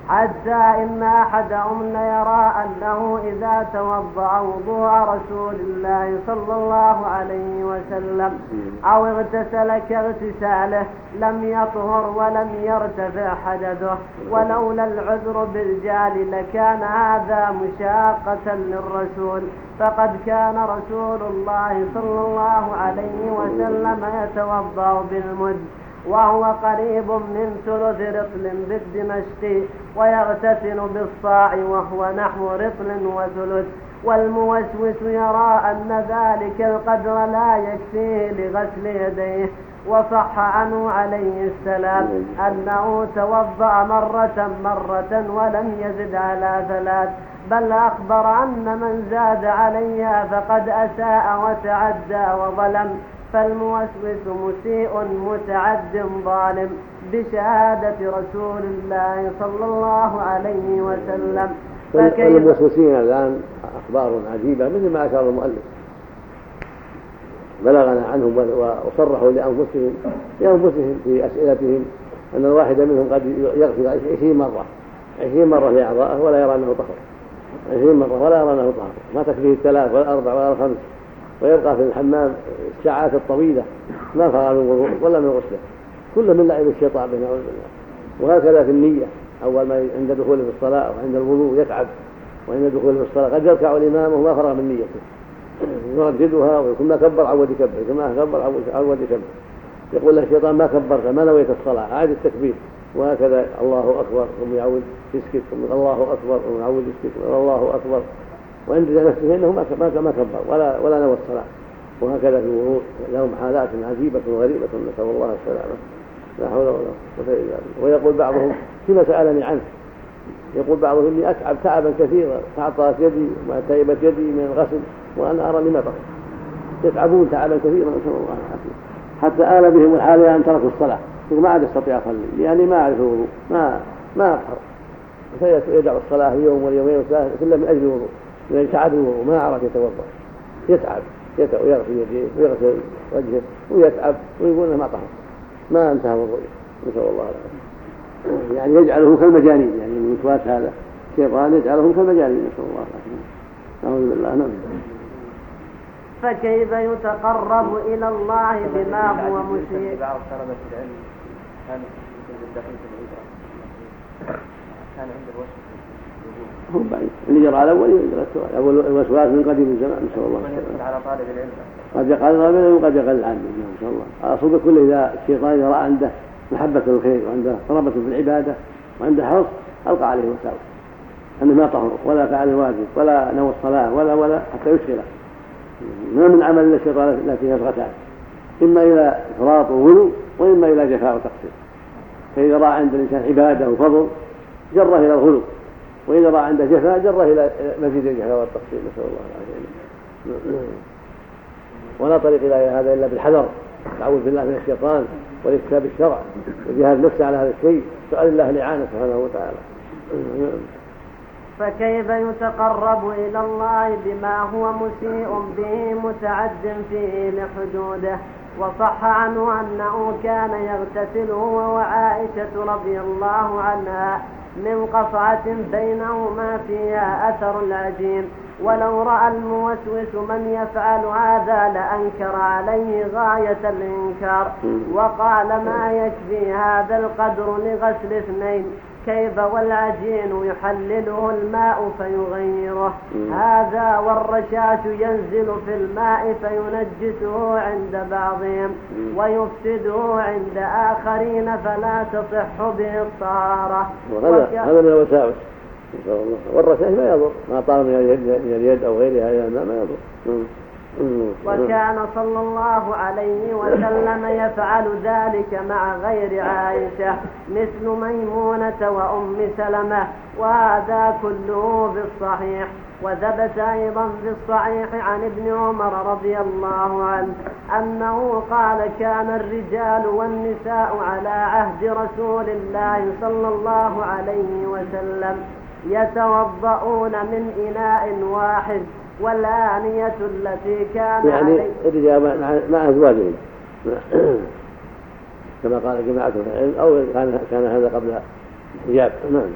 حتى إن أحدهم ليرى أنه إذا توضأ وضوء رسول الله صلى الله عليه وسلم أو اغتسل كاغتساله لم يطهر ولم يرتفع حدثه، ولولا العذر بالجهل لكان هذا مشاقة للرسول، فقد كان رسول الله صلى الله عليه وسلم يتوضأ بالمد وهو قريب من ثلث رطل بالدمشق، ويغتسل بالصاع وهو نحو رطل وثلث، والموسوس يرى أن ذلك القدر لا يكفيه لغسل يديه. وصح عنه عليه السلام أنه توضأ مرة مرة ولم يزد على ثلاث، بل أخبر أن من زاد عليها فقد أساء وتعدى وظلم، فالموسوس مسيء متعد ظالم بشهادة رسول الله صلى الله عليه وسلم. الموسوسين الآن أخبار عجيبة مثل ما أشار المؤلف، بلغنا عنهم وصرحوا لأنفسهم لأنفسهم في أسئلتهم أن الواحد منهم قد يغسل عشرين مرة عشرين مرة في أعضائه ولا يرى أنه طهر، عشرين مرة ولا يرى أنه طهر، ما تكفيه الثلاث ولا الأربع ولا الخمس، ويبقى في الحمام الساعات الطويلة ما فرغ من وضوء ولا من غسله، كله من لعب الشيطان بين أعوذ بالله. وهكذا في النية، أول ما عند دخوله في الصلاة وعند الوضوء يتعب، وعند دخوله في الصلاة قد يركع الإمام وما فرغ من نيته يرددها، ويكون ما كبر عود يكبر، يكون ما كبر عود يكبر، يقول له الشيطان ما كبرت ما نويت الصلاة عاد التكبير. وهكذا الله أكبر ثم يعود يسكت ثم الله أكبر ثم يعود يسكت ثم الله أكبر، وعند نفسه انه ما ما كبر ولا ولا نوى الصلاه. وهكذا في الوضوء لهم حالات عجيبه وغريبه نسال الله السلامه، لا حول ولا قوه الا بالله. ويقول بعضهم فيما سالني عنه، يقول بعضهم اني اتعب تعبا كثيرا، تعطلت يدي وتعبت يدي من الغسل وانا ارى لما بقي، يتعبون تعبا كثيرا نسال الله العافيه، حتى آل بهم الحال ان تركوا الصلاه، ما عاد استطيع اصلي يعني ما اعرف الوضوء ما ما اطهر، فيدع الصلاه يوم واليومين وثلاثه كله من اجل الوضوء، من تعب الوضوء ما عرف يتوضا، يتعب يتعب ويغسل يديه ويغسل وجهه ويتعب ويقول انه ما طهر ما انتهى وضوءه، نسال الله العافيه. يعني يجعله كالمجانين، يعني من وسواس هذا الشيطان يجعلهم كالمجانين، نسال الله العافيه. نعوذ بالله. نعم. فكيف يتقرب إلى الله بما هو مسيء؟ بعض طلبة العلم كان يمكن بالدقيق الهجرة كان عند الوسط هو بعيد اللي جرى على أول السؤال أول الوسواس من قديم الزمان، نسأل الله. من يدخل على طالب العلم قد يقل غالبا وقد يقل عنه، إن شاء الله. أصل كل إذا الشيطان يرى عنده محبة الخير وعنده رغبة في العبادة وعنده حرص ألقى عليه وساوس أنه ما طهر ولا فعل الواجب ولا نوى الصلاة ولا ولا حتى يشغله. ما من عمل إلا الشيطان التي نزغتان، إما إلى إفراط وغلو وإما إلى جفاء وتقصير. فإذا رأى عند الإنسان عبادة وفضل جره إلى الغلو، وإذا رأى عنده جفاء جره إلى مزيد الجفاء والتقصير، نسأل الله العافية. ولا طريق إلى هذا إلا بالحذر، تعوذ بالله من الشيطان والاكتساب الشرع وجهاد النفس على هذا الشيء، سؤال الله الإعانة سبحانه وتعالى. فكيف يتقرب إلى الله بما هو مسيء به متعد فيه لحدوده؟ وصح عنه أنه كان يغتسل هو وعائشة رضي الله عنها من قصعة بينهما فيها أثر العجين، ولو رأى الموسوس من يفعل هذا لأنكر عليه غاية الإنكار، وقال ما يكفي هذا القدر لغسل اثنين، كيف والعجين يحلله الماء فيغيره؟ هذا والرشاش ينزل في الماء فينجسه عند بعضهم ويفسده عند آخرين فلا تصح به الطهارة. هذا من الوساوس، والرشاش ما يضر، ما طال من اليد, من اليد أو غيرها إلى الماء ما يضر. وكان صلى الله عليه وسلم يفعل ذلك مع غير عائشة مثل ميمونة وأم سلمة، وهذا كله في الصحيح. وثبت أيضا في الصحيح عن ابن عمر رضي الله عنه أنه قال كان الرجال والنساء على عهد رسول الله صلى الله عليه وسلم يتوضؤون من إناء واحد، والآنية التي كان يعني الرجال مع أزواجهم كما قال جماعة العلم، أو كان كان هذا قبل حجاب. نعم.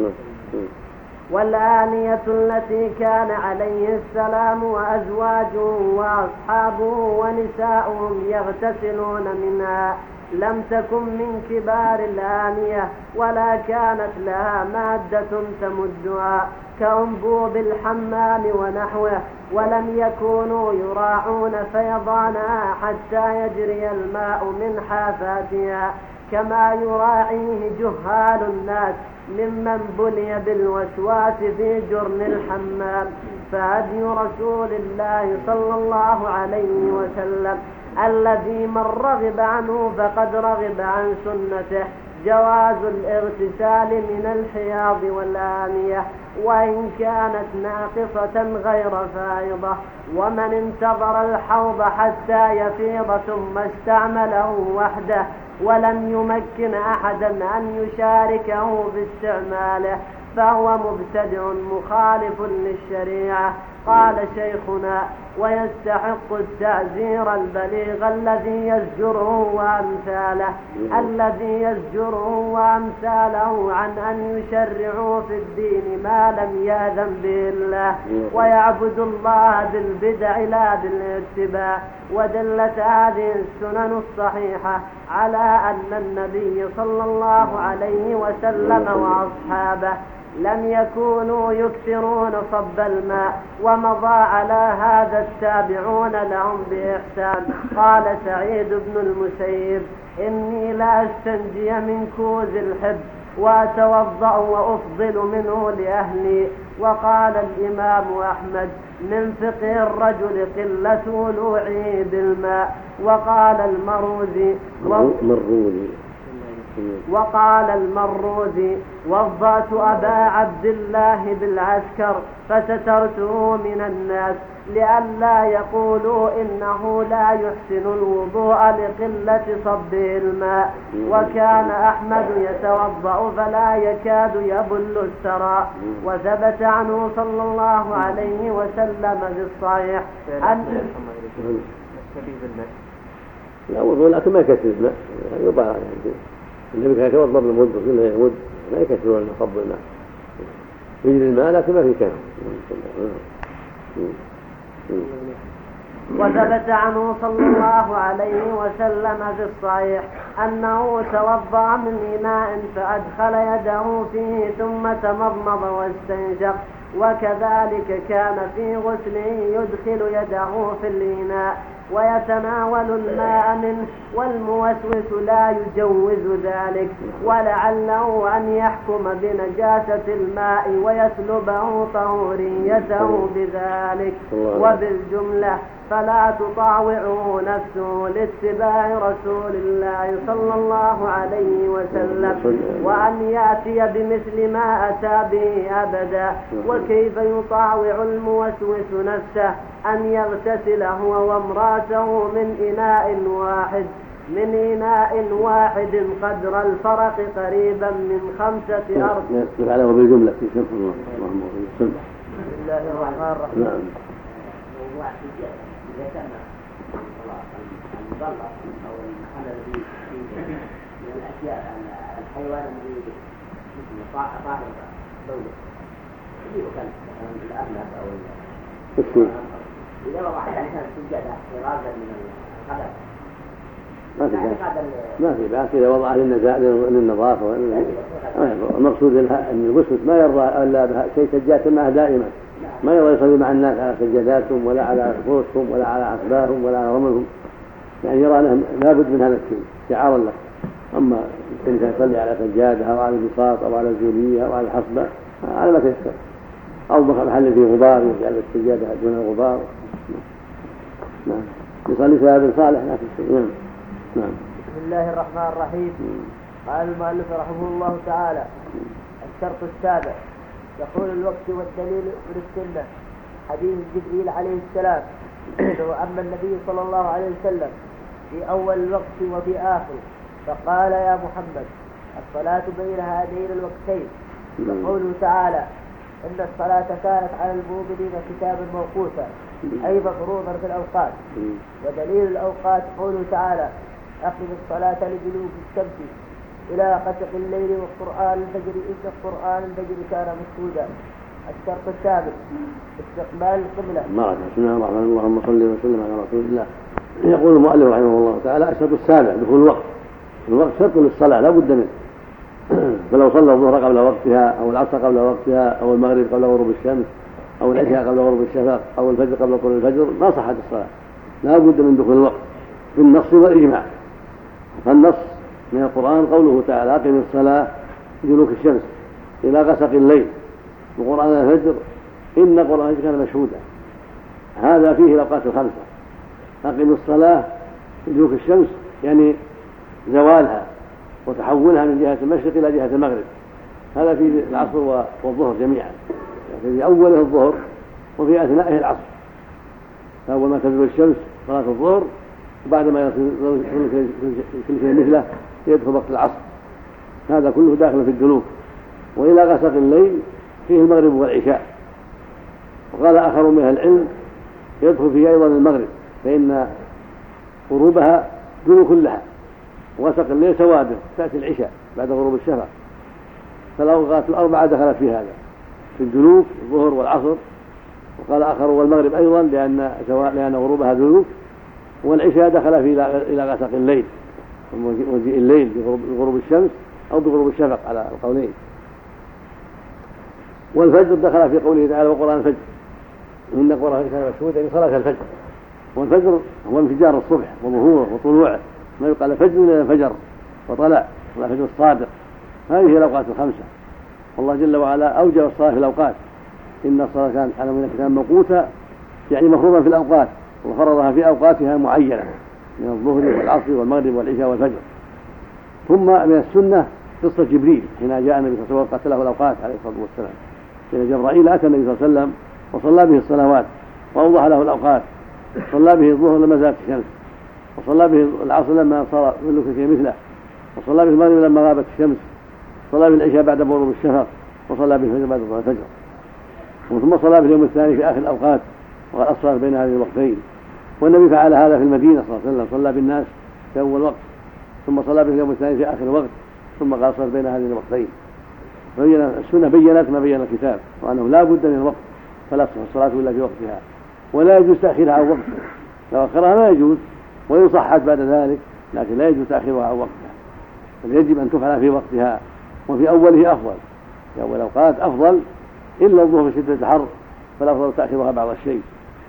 والآنية التي كان عليه السلام وأزواجه وأصحابه ونساؤهم يغتسلون منها لم تكن من كبار الآنية ولا كانت لها مادة تمدها كأنبوب الحمام ونحوه، ولم يكونوا يراعون فيضانها حتى يجري الماء من حافاتها كما يراعيه جهال الناس ممن بلي بالوسواس في جرن الحمام. فهدي رسول الله صلى الله عليه وسلم الذي من رغب عنه فقد رغب عن سنته جواز الاغتسال من الحياض والآنية وإن كانت ناقصة غير فائضة، ومن انتظر الحوض حتى يفيض ثم استعمله وحده ولم يمكن أحدا أن يشاركه باستعماله فهو مبتدع مخالف للشريعة. قال شيخنا: ويستحق التعزير البليغ الذي يزجره وأمثاله الذي يزجره وأمثاله عن أن يشرعوا في الدين ما لم يأذن به الله ويعبد الله بالبدع لا بالاتباع. ودلت هذه السنن الصحيحة على أن النبي صلى الله عليه وسلم وأصحابه لم يكونوا يكثرون صب الماء، ومضى على هذا التابعون لهم بإحسان. قال سعيد بن المسيب: إني لا أستنجي من كوز الحب وأتوضأ وأفضل منه لأهلي. وقال الإمام أحمد: من فقه الرجل قلة ولوعه بالماء. وقال المروزي وقال المروزي: وضعت أبا عبد الله بالعسكر فسترته من الناس لئلا يقولوا إنه لا يحسن الوضوء لقلة صبه الماء. وكان أحمد يتوضأ فلا يكاد يبل الثرى. وثبت عنه صلى الله عليه وسلم بالصحيح أن لا وضوء لكن ما يكثر الماء يبقى يعني النبي كان يتوضا بالمد وكله يمد لا يكثرون صب الماء يجري الماء لكن ما في كلام. وثبت عنه صلى الله عليه وسلم في الصحيح أنه توضأ من إناء فأدخل يده فيه ثم تمضمض واستنشق، وكذلك كان في غسله يدخل يده في الإناء ويتناول الماء منه، والموسوس لا يجوز ذلك، ولعله أن يحكم بنجاسة الماء ويسلبه طهوريته بذلك. وبالجملة فلا تطاوعه نفسه لاتباع رسول الله صلى الله عليه وسلم وأن يأتي بمثل ما أتى به أبدا. وكيف يطاوع الموسوس نفسه أن يغتسل هو وامراته من إناء واحد من إناء واحد قدر الفرق قريبا من خمسة أرض. نفعله بالجملة في سمح الله. اللهم صل وسلم. بسم الله الرحمن الرحيم. نعم. إذا كان المضلة أو المحل الذي فيه من الأشياء الحيوان الذي طاهر بوله يجيب كان الأبنب أو إذا وضع الإنسان السجادة إرادة من الخبث ما في ما في بأس إذا وضعها للنظافة. المقصود أن الوسوس ما يرضى إلا شيء سجادة معه دائما، ما يرضى يصلي مع الناس على سجاداتهم ولا على فرشهم ولا على عصباهم ولا على رملهم، يعني يرى لهم لابد من هذا الشيء شعارا له. أما الإنسان يصلي على سجادة أو على البساط أو على الزولية أو على الحصبة على ما تيسر، أو محل فيه غبار يجعل السجادة دون الغبار. نعم. يصلي سبب صالح لا في شيء. نعم. نعم. بسم الله الرحمن الرحيم. قال المؤلف رحمه الله تعالى: الشرط السابع دخول الوقت والدليل بالسنة. حديث جبريل عليه السلام أنه أما النبي صلى الله عليه وسلم في أول الوقت وفي آخره فقال: يا محمد الصلاة بين هذين الوقتين. وقوله تعالى: إن الصلاة كانت على المؤمنين كتابا موقوتا، أي مفروضا في الأوقات. ودليل الأوقات قوله تعالى: أقم الصلاة لدلوك الشمس إلى غسق الليل والقرآن الفجر إن القرآن الفجر كان مشهودا. الشرط السابع استقبال القبلة. بسم الله الرحمن الرحيم. اللهم صل وسلم على رسول الله. يقول المؤلف رحمه الله تعالى الشرط السابع دخول الوقت. الوقت شرط للصلاة لا بد منه. فلو صلى الظهر قبل وقتها أو العصر قبل وقتها أو المغرب قبل غروب الشمس أو العشاء قبل غروب الشفق أو الفجر قبل طلوع الفجر ما صحت الصلاة. لا بد من دخول الوقت بالنص والإجماع. فالنص من القرآن قوله تعالى أقم الصلاة لدلوك الشمس إلى غسق الليل وقرآن الفجر إن قرآن الفجر كان مشهودا. هذا فيه الأوقات الخمسة. أقم الصلاة لدلوك الشمس يعني زوالها وتحولها من جهة المشرق إلى جهة المغرب. هذا في العصر والظهر جميعا، يعني في أوله الظهر وفي أثنائه العصر. فأول ما تزول الشمس صلاة الظهر وبعد ما يصل كل شيء مثله يدخل وقت العصر. هذا كله داخل في الدلوك. وإلى غسق الليل فيه المغرب والعشاء. وقال آخر من أهل العلم يدخل فيه أيضا المغرب فإن غروبها دلوك لها، وغسق الليل سواده تأتي العشاء بعد غروب الشفق. فالأوقات الأربعة دخلت في هذا في الدلوك الظهر والعصر. وقال آخر والمغرب أيضا لأن لأن غروبها دلوك، والعشاء دخل في إلى غسق الليل ومجيء الليل بغروب الشمس أو بغروب الشفق على القولين. والفجر دخل في قوله تعالى وقرآن الفجر إن قرآن الفجر كان مشهودا يعني صلاة الفجر. والفجر هو انفجار الصبح وظهوره وطلوعه، ما يقال فجر إلى الفجر وطلع الفجر الصادق. هذه الأوقات الخمسة. والله جل وعلا أوجب الصلاة في الأوقات. إن الصلاة كانت على من الكتاب موقوتا يعني مفروضا في الأوقات، وفرضها في أوقاتها معينة من الظهر والعصر والمغرب والعشاء والفجر. ثم من السنة قصة جبريل حين جاء النبي صلى الله عليه وسلم وقتله الأوقات عليه الصلاة والسلام. حين جبرائيل أتى النبي صلى الله عليه وسلم وصلى به الصلوات وأوضح له الأوقات. صلى به الظهر لما زالت الشمس، وصلى به العصر لما صار كل شيء مثله، وصلى به المغرب لما غابت الشمس، صلى به العشاء بعد غروب الشفق، وصلى به الفجر بعد طلوع الفجر. ثم صلى في اليوم الثاني في آخر الأوقات وقد أصلى بين هذه الوقتين. والنبي فعل هذا في المدينة صلى الله عليه وسلم، صلى بالناس في أول وقت ثم صلى به اليوم الثاني في آخر الوقت ثم قاصر بين هذه الوقتين. فبين السنة بينت ما بين الكتاب وأنه لا بد من الوقت فلا تصح الصلاة إلا في وقتها، ولا يجوز تأخيرها عن وقتها. لو أخرها ما يجوز وإن صحت بعد ذلك، لكن لا يجوز تأخيرها عن وقتها، بل يجب أن تفعل في وقتها وفي أوله أفضل. في أول الأوقات أفضل إلا الظهر في شدة الحر فالأفضل تأخيرها بعض الشيء،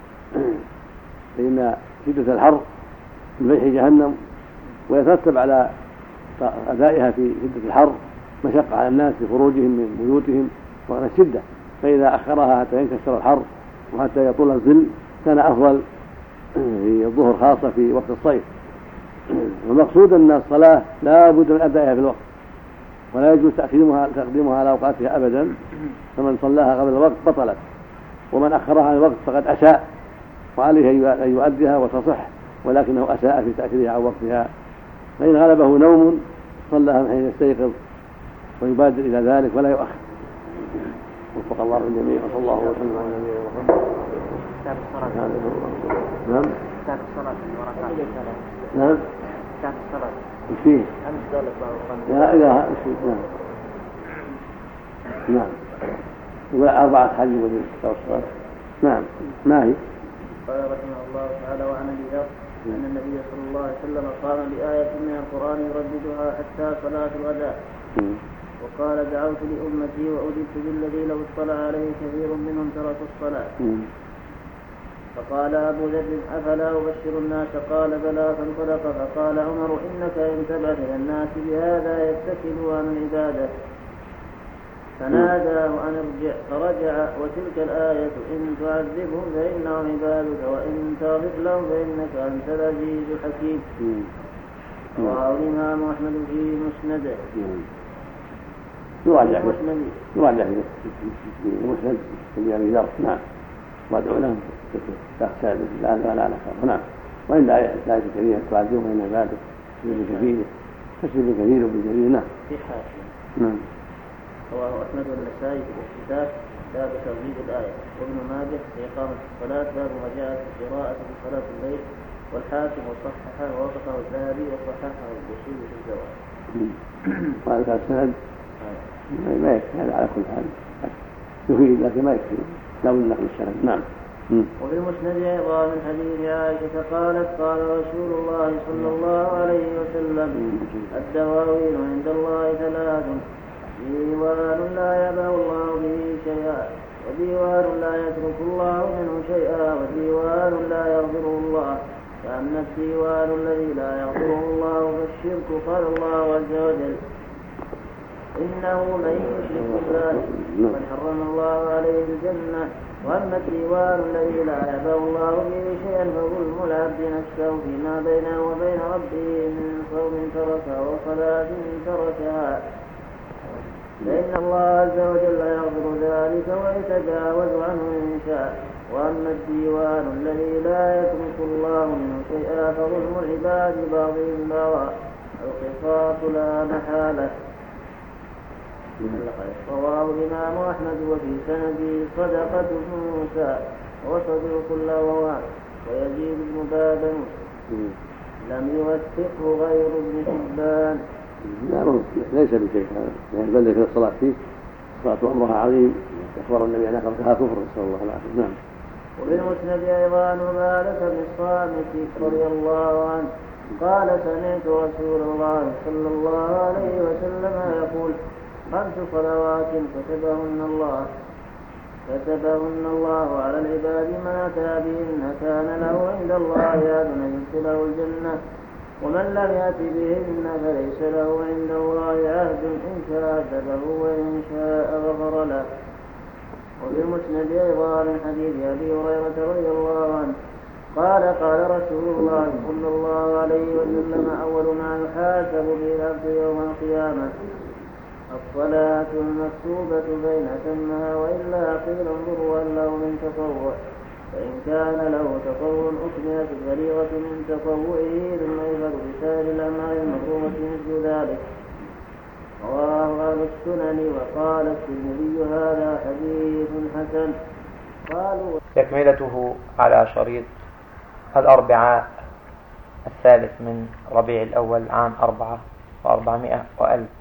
فإن شدة الحر من فيح جهنم ويترتب على أدائها في شدة الحر مشقة على الناس في خروجهم من بيوتهم وعلى الشدة. فإذا أخرها حتى ينكسر الحر وحتى يطول الظل كان أفضل في الظهر خاصة في وقت الصيف. والمقصود أن الصلاة لا بد من أدائها في الوقت ولا يجوز تقديمها تقديمها على أوقاتها أبدا. فمن صلاها قبل الوقت بطلت، ومن أخرها عن الوقت فقد أساء، وعليه أن يؤديها وتصح، ولكنه أساء في تأخيرها عن وقتها. فإن غلبه نوم صلاها من حين يستيقظ ويبادر إلى ذلك ولا يؤخر. وفق الله الجميع وصلى الله وسلم على نبينا محمد. كتاب الصلاة. نعم. كتاب الصلاة نعم. كتاب الصلاة. وش فيه؟ أمس قال الله. لا إله إلا الله. نعم. نعم. أربعة حديث في كتاب الصلاة. نعم. ما هي؟ قال رحمه الله تعالى وعن أبي ذر أن النبي صلى الله عليه وسلم قام بآية من القرآن يرددها حتى صلاة الغداء. وقال دعوت لأمتي وأجبت بالذي لو اطلع عليه كثير منهم تركوا الصلاة. فقال أبو ذر أفلا أبشر الناس؟ قال بلى. فانطلق فقال عمر إنك إن تبعث إلى الناس بهذا يتكلوا عن العبادة. فناداه أن ارجع فرجع. وتلك الآية إن تعذبهم فإنهم عبادك وإن تغفر لهم فإنك أنت العزيز الحكيم. رواه الإمام أحمد في مسنده. يراجع يراجع في المسند في أبي ذر. نعم. وادعو لهم تخشى لا لا لا نعم. وإن لا لا كثير تعذبهم فإن عبادك تسلم كثير تسلم كثير بالجليل. نعم. في حاشية. نعم. رواه أحمد والنسائي في الاحتساب باب ترديد الآية، وابن ماجه في إقامة الصلاة باب ما جاء في القراءة في صلاة الليل، والحاكم وصححه ووافقه الذهبي وصححه البصيري في الزواج. وهذا كان السند ما يكفي هذا على كل حال يفيد لكن ما يكفي لا بد نقل السند. نعم. وفي المسند أيضا من حديث عائشة قالت قال رسول الله صلى الله عليه وسلم الدواوين عند الله ثلاث ديوان لا يبأ الله به شيئا وديوان لا يترك الله منه شيئا وديوان لا يغفره الله. فأما الديوان الذي لا يغفره الله فالشرك قال الله عز وجل إنه من يشرك بالله من حرم الله عليه الجنة. وأما الديوان الذي لا يبأ الله به شيئا فظلم العبد نفسه فيما بينه وبين ربه من صوم تركها وصلاة تركها فإن الله عز وجل يغفر ذلك ويتجاوز عنه إن شاء. وأما الديوان الذي لا يترك الله منه شيئا فظلم العباد بعضهم بعضا القصاص لا محالة. رواه الإمام أحمد وفي سنده صدقة بن موسى وصدر كل وواء ويزيد بن بابا لم يوثقه غير ابن حبان. لا ليس بشيء هذا بل في الصلاة فيه الصلاة أمرها عظيم أخبر النبي أن قبلها كفر صلى الله عليه وسلم. نعم. وفي المسند أيضا عبادة بن الصامت رضي الله عنه قال سمعت رسول الله صلى الله عليه وسلم يقول خمس صلوات كتبهن الله كتبهن الله على العباد من أتى بهن كان له عند الله أذن يدخله الجنة ومن لم يأت بهن فليس له عند الله عهد إن شاء عذبه وإن شاء غفر له. وفي المسند أيضا من حديث أبي هريرة رضي الله عنه قال قال رسول الله صلى الله عليه وسلم أول ما يحاسب به العبد يوم القيامة الصلاة المكتوبة بين تمها وإلا قيل انظروا هل له من تطوع فإن كان له تطوع أكملت الفريضة من تطوعه ثم يفعل بسائر الأعمال المفروضة مثل ذلك. رواه أهل السنن وقال الترمذي هذا حديث حسن. قالوا تكملته على شريط الأربعاء الثالث من ربيع الأول عام أربعة وأربعمائة وألف